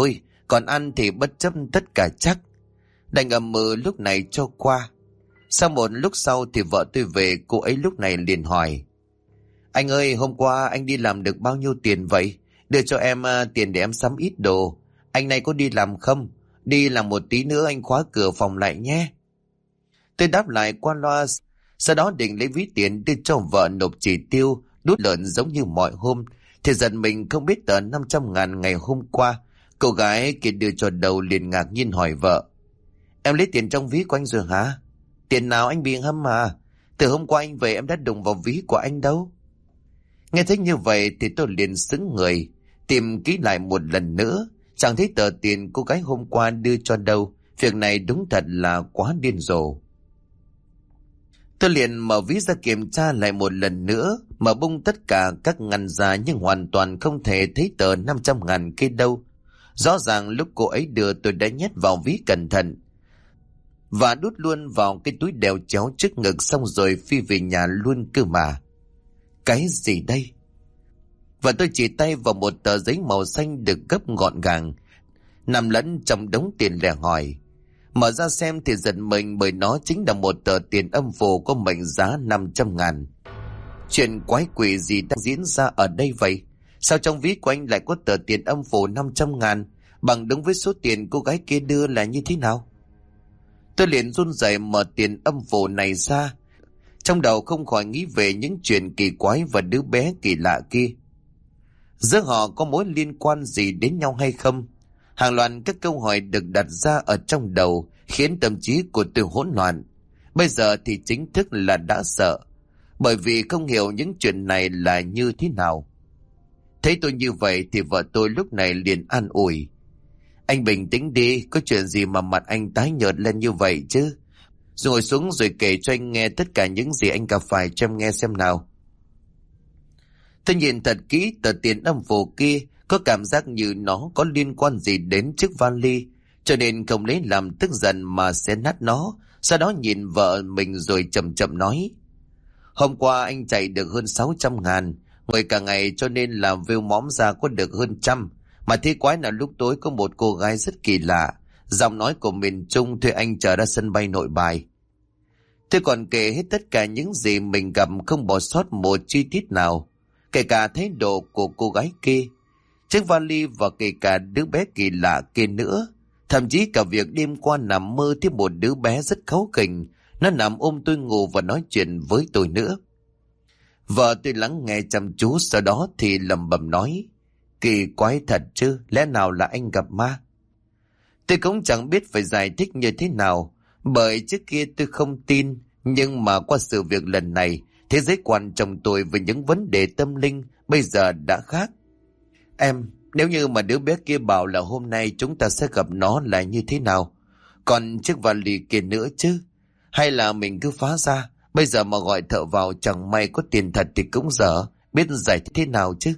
còn ăn thì bất chấp tất cả chắc. Đành ầm ừ lúc này cho qua. Sau một lúc sau thì vợ tôi về, cô ấy lúc này liền hỏi: Anh ơi, hôm qua anh đi làm được bao nhiêu tiền vậy? Đưa cho em tiền để em sắm ít đồ. Anh này có đi làm không? Đi làm một tí nữa anh khóa cửa phòng lại nhé. Tôi đáp lại qua loa, sau đó định lấy ví tiền đưa cho vợ nộp chỉ tiêu đút lợn giống như mọi hôm, thì giận mình không biết tờ 500.000 ngày hôm qua cô gái kia đưa cho đầu, liền ngạc nhiên hỏi vợ: Em lấy tiền trong ví của anh rồi hả? Tiền nào anh bị hâm mà? Từ hôm qua anh về em đã đụng vào ví của anh đâu. Nghe thấy như vậy thì tôi liền sững người, tìm kỹ lại một lần nữa, chẳng thấy tờ tiền cô gái hôm qua đưa cho đâu. Việc này đúng thật là quá điên rồ. Tôi liền mở ví ra kiểm tra lại một lần nữa, mở bung tất cả các ngăn ra nhưng hoàn toàn không thể thấy tờ 500.000 kia đâu. Rõ ràng lúc cô ấy đưa tôi đã nhét vào ví cẩn thận và đút luôn vào cái túi đeo chéo trước ngực, xong rồi phi về nhà luôn cơ mà. Cái gì đây? Và tôi chỉ tay vào một tờ giấy màu xanh được gấp gọn gàng, nằm lẫn trong đống tiền lẻ hỏi. Mở ra xem thì giật mình, bởi nó chính là một tờ tiền âm phủ có mệnh giá 500.000. Chuyện quái quỷ gì đang diễn ra ở đây vậy? Sao trong ví của anh lại có tờ tiền âm phủ 500.000 bằng đúng với số tiền cô gái kia đưa là như thế nào? Tôi liền run rẩy mở tiền âm phủ này ra, trong đầu không khỏi nghĩ về những chuyện kỳ quái và đứa bé kỳ lạ kia. Giữa họ có mối liên quan gì đến nhau hay không? Hàng loạt các câu hỏi được đặt ra ở trong đầu khiến tâm trí của tôi hỗn loạn. Bây giờ thì chính thức là đã sợ, bởi vì không hiểu những chuyện này là như thế nào. Thấy tôi như vậy thì vợ tôi lúc này liền an ủi: Anh bình tĩnh đi, có chuyện gì mà mặt anh tái nhợt lên như vậy chứ? Rồi ngồi xuống rồi kể cho anh nghe tất cả những gì anh gặp phải cho em nghe xem nào. Tôi nhìn thật kỹ tờ tiền âm phủ kia, có cảm giác như nó có liên quan gì đến chiếc vali, cho nên không lấy làm tức giận mà xé nát nó. Sau đó nhìn vợ mình rồi chậm chậm nói: Hôm qua anh chạy được hơn 600.000, ngồi cả ngày cho nên là vêu móm ra có được hơn 100. Mà thế quái là lúc tối có một cô gái rất kỳ lạ, giọng nói của miền Trung, thuê anh trở ra sân bay Nội Bài. Tôi còn kể hết tất cả những gì mình gặp, không bỏ sót một chi tiết nào, kể cả thái độ của cô gái kia, chiếc vali và kể cả đứa bé kỳ lạ kia nữa. Thậm chí cả việc đêm qua nằm mơ thấy một đứa bé rất kháu khỉnh, nó nằm ôm tôi ngủ và nói chuyện với tôi nữa. Vợ tôi lắng nghe chăm chú, sau đó thì lẩm bẩm nói: Kỳ quái thật chứ, lẽ nào là anh gặp ma? Tôi cũng chẳng biết phải giải thích như thế nào, bởi trước kia tôi không tin, nhưng mà qua sự việc lần này, thế giới quan chồng tôi về những vấn đề tâm linh bây giờ đã khác. Em, nếu như mà đứa bé kia bảo là hôm nay chúng ta sẽ gặp nó là như thế nào? Còn chiếc vali kia nữa chứ? Hay là mình cứ phá ra, bây giờ mà gọi thợ vào chẳng may có tiền thật thì cũng dở, biết giải thích thế nào chứ?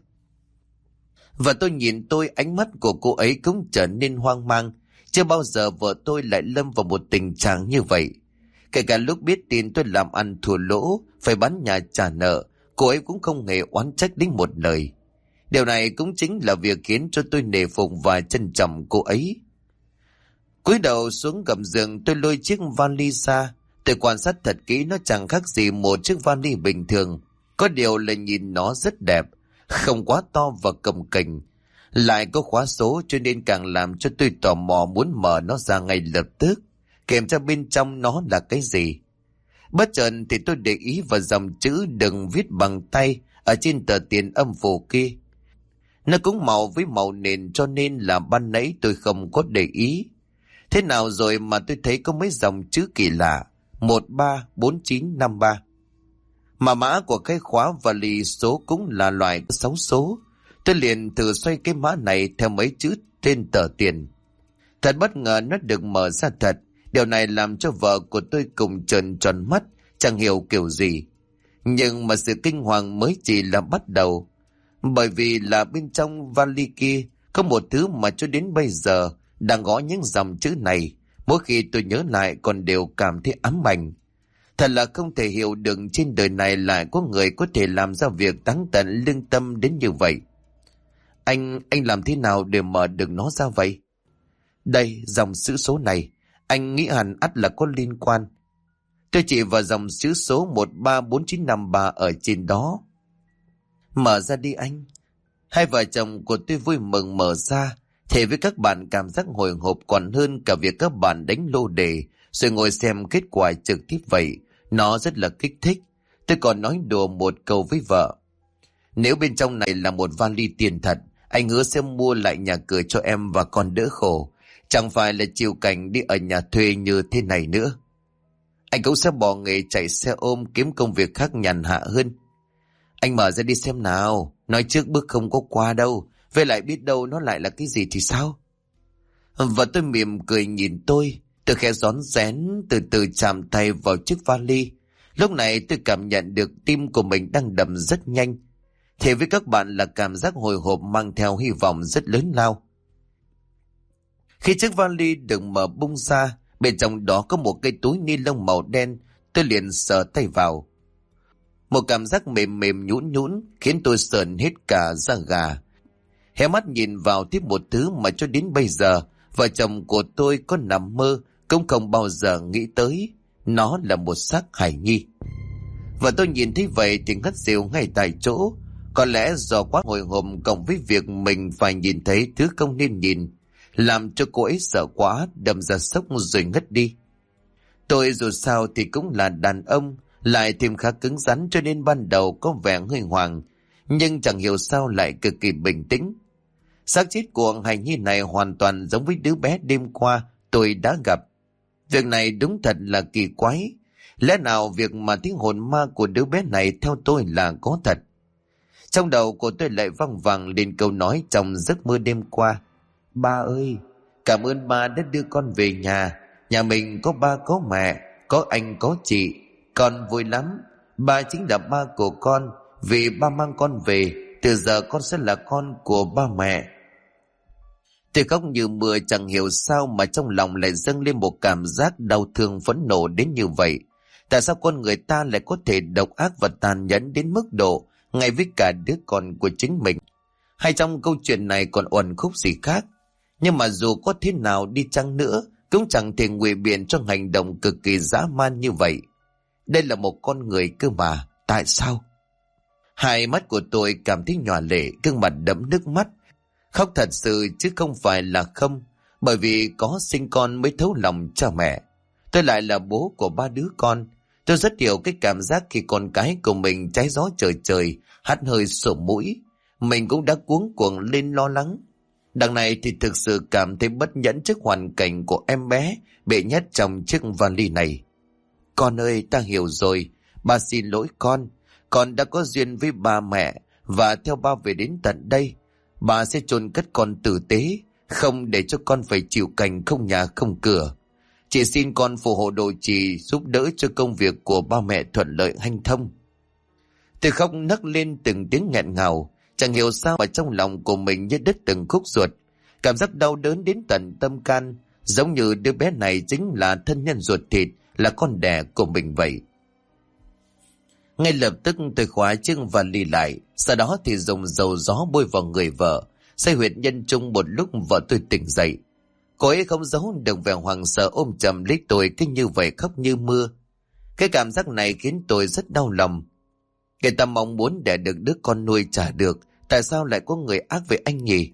Và tôi nhìn tôi, ánh mắt của cô ấy cũng trở nên hoang mang. Chưa bao giờ vợ tôi lại lâm vào một tình trạng như vậy. Kể cả lúc biết tin tôi làm ăn thua lỗ, phải bán nhà trả nợ, cô ấy cũng không hề oán trách đến một lời. Điều này cũng chính là việc khiến cho tôi nể phục và trân trọng cô ấy. Cúi đầu xuống gầm giường, tôi lôi chiếc vali ra. Tôi quan sát thật kỹ, nó chẳng khác gì một chiếc vali bình thường. Có điều là nhìn nó rất đẹp, không quá to và cồng kềnh, lại có khóa số, cho nên càng làm cho tôi tò mò muốn mở nó ra ngay lập tức, kèm theo bên trong nó là cái gì. Bất chợt thì tôi để ý vào dòng chữ đừng viết bằng tay ở trên tờ tiền âm phủ kia. Nó cũng màu với màu nền, cho nên là ban nãy tôi không có để ý. Thế nào rồi mà tôi thấy có mấy dòng chữ kỳ lạ: 134953. Mà mã của cái khóa và lì số cũng là loại 6 số. Tôi liền thử xoay cái mã này theo mấy chữ trên tờ tiền. Thật bất ngờ, nó được mở ra thật. Điều này làm cho vợ của tôi cùng trợn tròn mắt, chẳng hiểu kiểu gì. Nhưng mà sự kinh hoàng mới chỉ là bắt đầu. Bởi vì là bên trong vali kia có một thứ mà cho đến bây giờ đang gõ những dòng chữ này, mỗi khi tôi nhớ lại còn đều cảm thấy ám ảnh. Thật là không thể hiểu được trên đời này lại có người có thể làm ra việc táng tận lương tâm đến như vậy. Anh làm thế nào để mở được nó ra vậy? Đây, dòng chữ số này, anh nghĩ hẳn ắt là có liên quan. Tôi chỉ vào dòng chữ số 134953 ở trên đó. Mở ra đi anh. Hai vợ chồng của tôi vui mừng mở ra. Thế với các bạn cảm giác hồi hộp còn hơn cả việc các bạn đánh lô đề rồi ngồi xem kết quả trực tiếp vậy. Nó rất là kích thích. Tôi còn nói đùa một câu với vợ. Nếu bên trong này là một vali tiền thật, anh hứa sẽ mua lại nhà cửa cho em và con đỡ khổ. Chẳng phải là chịu cảnh đi ở nhà thuê như thế này nữa. Anh cũng sẽ bỏ nghề chạy xe ôm kiếm công việc khác nhàn hạ hơn. Anh mở ra đi xem nào. Nói trước bước không có qua đâu. Về lại biết đâu nó lại là cái gì thì sao? Và tôi mỉm cười nhìn tôi. Tôi khẽ rón rén từ từ chạm tay vào chiếc vali. Lúc này tôi cảm nhận được tim của mình đang đập rất nhanh. Thế với các bạn là cảm giác hồi hộp mang theo hy vọng rất lớn lao. Khi chiếc vali được mở bung ra, bên trong đó có một cái túi ni lông màu đen. Tôi liền sờ tay vào. Một cảm giác mềm mềm nhũn nhũn khiến tôi sởn hết cả da gà. Hé mắt nhìn vào tiếp một thứ mà cho đến bây giờ vợ chồng của tôi có nằm mơ cũng không bao giờ nghĩ tới. Nó là một xác hài nhi. Và tôi nhìn thấy vậy thì ngất xỉu ngay tại chỗ. Có lẽ do quá hồi hộp cộng với việc mình phải nhìn thấy thứ không nên nhìn, làm cho cô ấy sợ quá, đâm ra sốc rồi ngất đi. Tôi dù sao thì cũng là đàn ông, lại thêm khá cứng rắn cho nên ban đầu có vẻ hơi hoảng, nhưng chẳng hiểu sao lại cực kỳ bình tĩnh. Xác chết của hài nhi này hoàn toàn giống với đứa bé đêm qua tôi đã gặp. Việc này đúng thật là kỳ quái. Lẽ nào việc mà tiếng hồn ma của đứa bé này theo tôi là có thật? Trong đầu của tôi lại văng vẳng lên câu nói trong giấc mơ đêm qua. Ba ơi, cảm ơn ba đã đưa con về nhà. Nhà mình có ba có mẹ, có anh có chị. Con vui lắm. Ba chính là ba của con. Vì ba mang con về, từ giờ con sẽ là con của ba mẹ. Tôi khóc như mưa, chẳng hiểu sao mà trong lòng lại dâng lên một cảm giác đau thương phẫn nộ đến như vậy. Tại sao con người ta lại có thể độc ác và tàn nhẫn đến mức độ ngay với cả đứa con của chính mình? Hay trong câu chuyện này còn uẩn khúc gì khác? Nhưng mà dù có thế nào đi chăng nữa, cũng chẳng thể ngụy biện cho hành động cực kỳ dã man như vậy. Đây là một con người cơ mà, tại sao? Hai mắt của tôi cảm thấy nhòa lệ, gương mặt đẫm nước mắt. Khóc thật sự chứ không phải là không, bởi vì có sinh con mới thấu lòng cha mẹ. Tôi lại là bố của ba đứa con. Tôi rất hiểu cái cảm giác khi con cái của mình trái gió trời trời, hắt hơi sổ mũi. Mình cũng đã cuống cuồng lên lo lắng. Đằng này thì thực sự cảm thấy bất nhẫn trước hoàn cảnh của em bé bị nhét trong chiếc vali này. Con ơi, ta hiểu rồi. Ba xin lỗi con. Con đã có duyên với ba mẹ và theo ba về đến tận đây. Bà sẽ chôn cất con tử tế, không để cho con phải chịu cảnh không nhà không cửa. Chị xin con phù hộ độ trì giúp đỡ cho công việc của ba mẹ thuận lợi hanh thông. Tôi khóc nấc lên từng tiếng nghẹn ngào, chẳng hiểu sao mà trong lòng của mình như đứt từng khúc ruột. Cảm giác đau đớn đến tận tâm can, giống như đứa bé này chính là thân nhân ruột thịt, là con đẻ của mình vậy. Ngay lập tức tôi khóa chiếc vali lại, sau đó thì dùng dầu gió bôi vào người vợ, xoay huyệt nhân trung một lúc vợ tôi tỉnh dậy. Cô ấy không giấu được vẻ hoảng sợ ôm chầm lấy tôi cứ như vậy khóc như mưa. Cái cảm giác này khiến tôi rất đau lòng. Người ta mong muốn đẻ được đứa con nuôi chả được, tại sao lại có người ác với anh nhỉ?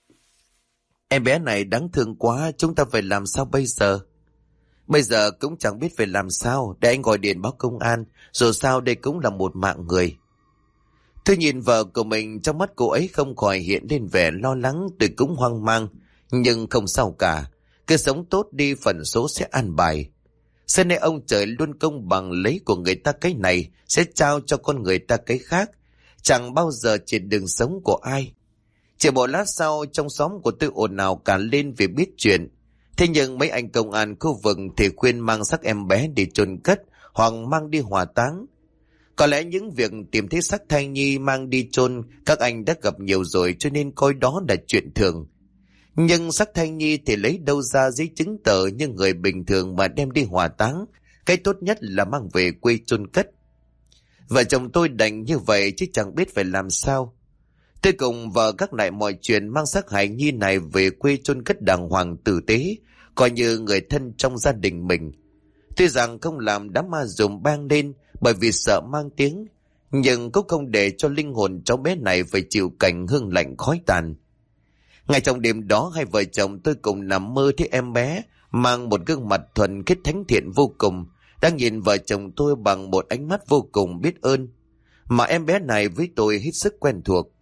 Em bé này đáng thương quá, chúng ta phải làm sao bây giờ? Bây giờ cũng chẳng biết phải làm sao, để anh gọi điện báo công an, dù sao đây cũng là một mạng người. Tôi nhìn vợ của mình, trong mắt cô ấy không khỏi hiện lên vẻ lo lắng, tôi cũng hoang mang, nhưng không sao cả. Cứ sống tốt đi, phần số sẽ an bài. Xưa nay ông trời luôn công bằng, lấy của người ta cái này sẽ trao cho con người ta cái khác, chẳng bao giờ triệt đường sống của ai. Chỉ một lát sau, trong xóm của tôi ồn ào cả lên vì biết chuyện. Thế nhưng mấy anh công an khu vực thì khuyên mang xác em bé đi chôn cất hoặc mang đi hỏa táng. Có lẽ những việc tìm thấy xác thai nhi mang đi chôn các anh đã gặp nhiều rồi, cho nên coi đó là chuyện thường. Nhưng xác thai nhi thì lấy đâu ra giấy chứng tờ như người bình thường mà đem đi hỏa táng. Cái tốt nhất là mang về quê chôn cất. Vợ chồng tôi đành như vậy chứ chẳng biết phải làm sao. Tôi cùng vợ gác lại mọi chuyện, mang xác Hải Nhi này về quê chôn cất đàng hoàng tử tế, coi như người thân trong gia đình mình. Tuy rằng không làm đám ma dùm bang lên bởi vì sợ mang tiếng, nhưng cũng không để cho linh hồn cháu bé này phải chịu cảnh hương lạnh khói tàn. Ngay trong đêm đó, hai vợ chồng tôi cùng nằm mơ thấy em bé mang một gương mặt thuần khiết thánh thiện vô cùng, đang nhìn vợ chồng tôi bằng một ánh mắt vô cùng biết ơn. Mà em bé này với tôi hết sức quen thuộc.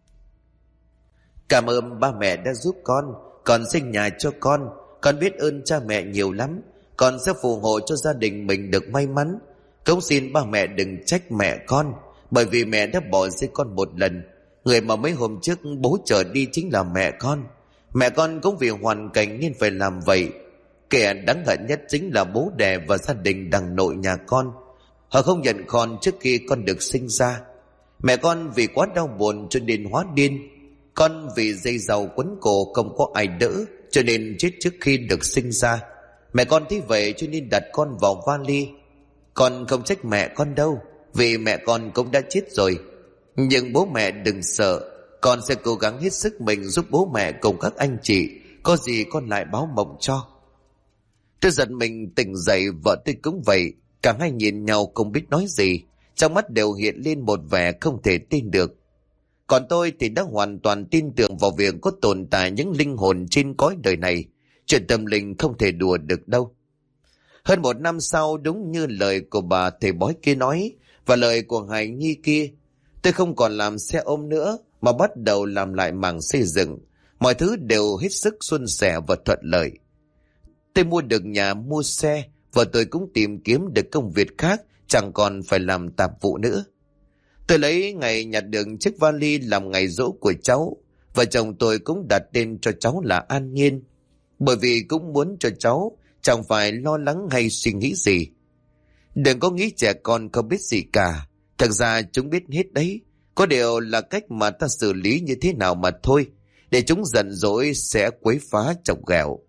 Cảm ơn ba mẹ đã giúp con sinh nhà cho con biết ơn cha mẹ nhiều lắm, con sẽ phù hộ cho gia đình mình được may mắn. Cũng xin ba mẹ đừng trách mẹ con, bởi vì mẹ đã bỏ rơi con một lần. Người mà mấy hôm trước bố chở đi chính là mẹ con. Mẹ con cũng vì hoàn cảnh nên phải làm vậy. Kẻ đáng hận nhất chính là bố đẻ và gia đình đằng nội nhà con. Họ không nhận con trước khi con được sinh ra. Mẹ con vì quá đau buồn cho nên hóa điên. Con vì dây dầu quấn cổ không có ai đỡ cho nên chết trước khi được sinh ra. Mẹ con thấy vậy cho nên đặt con vào vali. Con không trách mẹ con đâu, vì mẹ con cũng đã chết rồi. Nhưng bố mẹ đừng sợ, con sẽ cố gắng hết sức mình giúp bố mẹ cùng các anh chị. Có gì con lại báo mộng cho. Tôi giật mình tỉnh dậy, vợ tôi cũng vậy. Cả hai nhìn nhau không biết nói gì, trong mắt đều hiện lên một vẻ không thể tin được. Còn tôi thì đã hoàn toàn tin tưởng vào việc có tồn tại những linh hồn trên cõi đời này. Chuyện tâm linh không thể đùa được đâu. Hơn một năm sau, đúng như lời của bà thầy bói kia nói và lời của Hải Nhi kia, tôi không còn làm xe ôm nữa mà bắt đầu làm lại mảng xây dựng. Mọi thứ đều hết sức suôn sẻ và thuận lợi. Tôi mua được nhà, mua xe, và tôi cũng tìm kiếm được công việc khác, chẳng còn phải làm tạp vụ nữa. Tôi lấy ngày nhặt được chiếc vali làm ngày giỗ của cháu, và chồng tôi cũng đặt tên cho cháu là An Nhiên, bởi vì cũng muốn cho cháu chẳng phải lo lắng hay suy nghĩ gì. Đừng có nghĩ trẻ con không biết gì cả, thật ra chúng biết hết đấy, có điều là cách mà ta xử lý như thế nào mà thôi, để chúng giận dỗi sẽ quấy phá chọc ghẹo.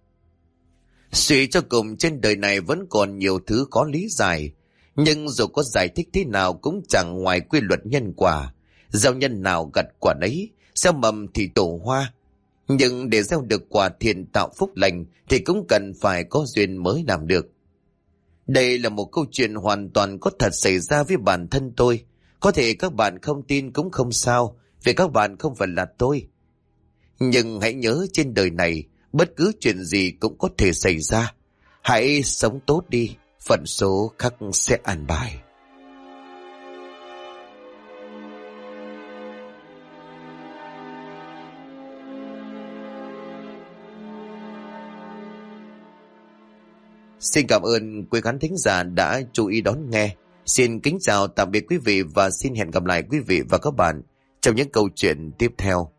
Suy cho cùng, trên đời này vẫn còn nhiều thứ khó lý giải, nhưng dù có giải thích thế nào cũng chẳng ngoài quy luật nhân quả. Gieo nhân nào gặt quả nấy, gieo mầm thì tổ hoa. Nhưng để gieo được quả thiện tạo phúc lành thì cũng cần phải có duyên mới làm được. Đây là một câu chuyện hoàn toàn có thật xảy ra với bản thân tôi. Có thể các bạn không tin cũng không sao, vì các bạn không phải là tôi. Nhưng hãy nhớ, trên đời này bất cứ chuyện gì cũng có thể xảy ra. Hãy sống tốt đi, phận số khắc sẽ an bài. Xin cảm ơn quý khán thính giả đã chú ý đón nghe. Xin kính chào tạm biệt quý vị và xin hẹn gặp lại quý vị và các bạn trong những câu chuyện tiếp theo.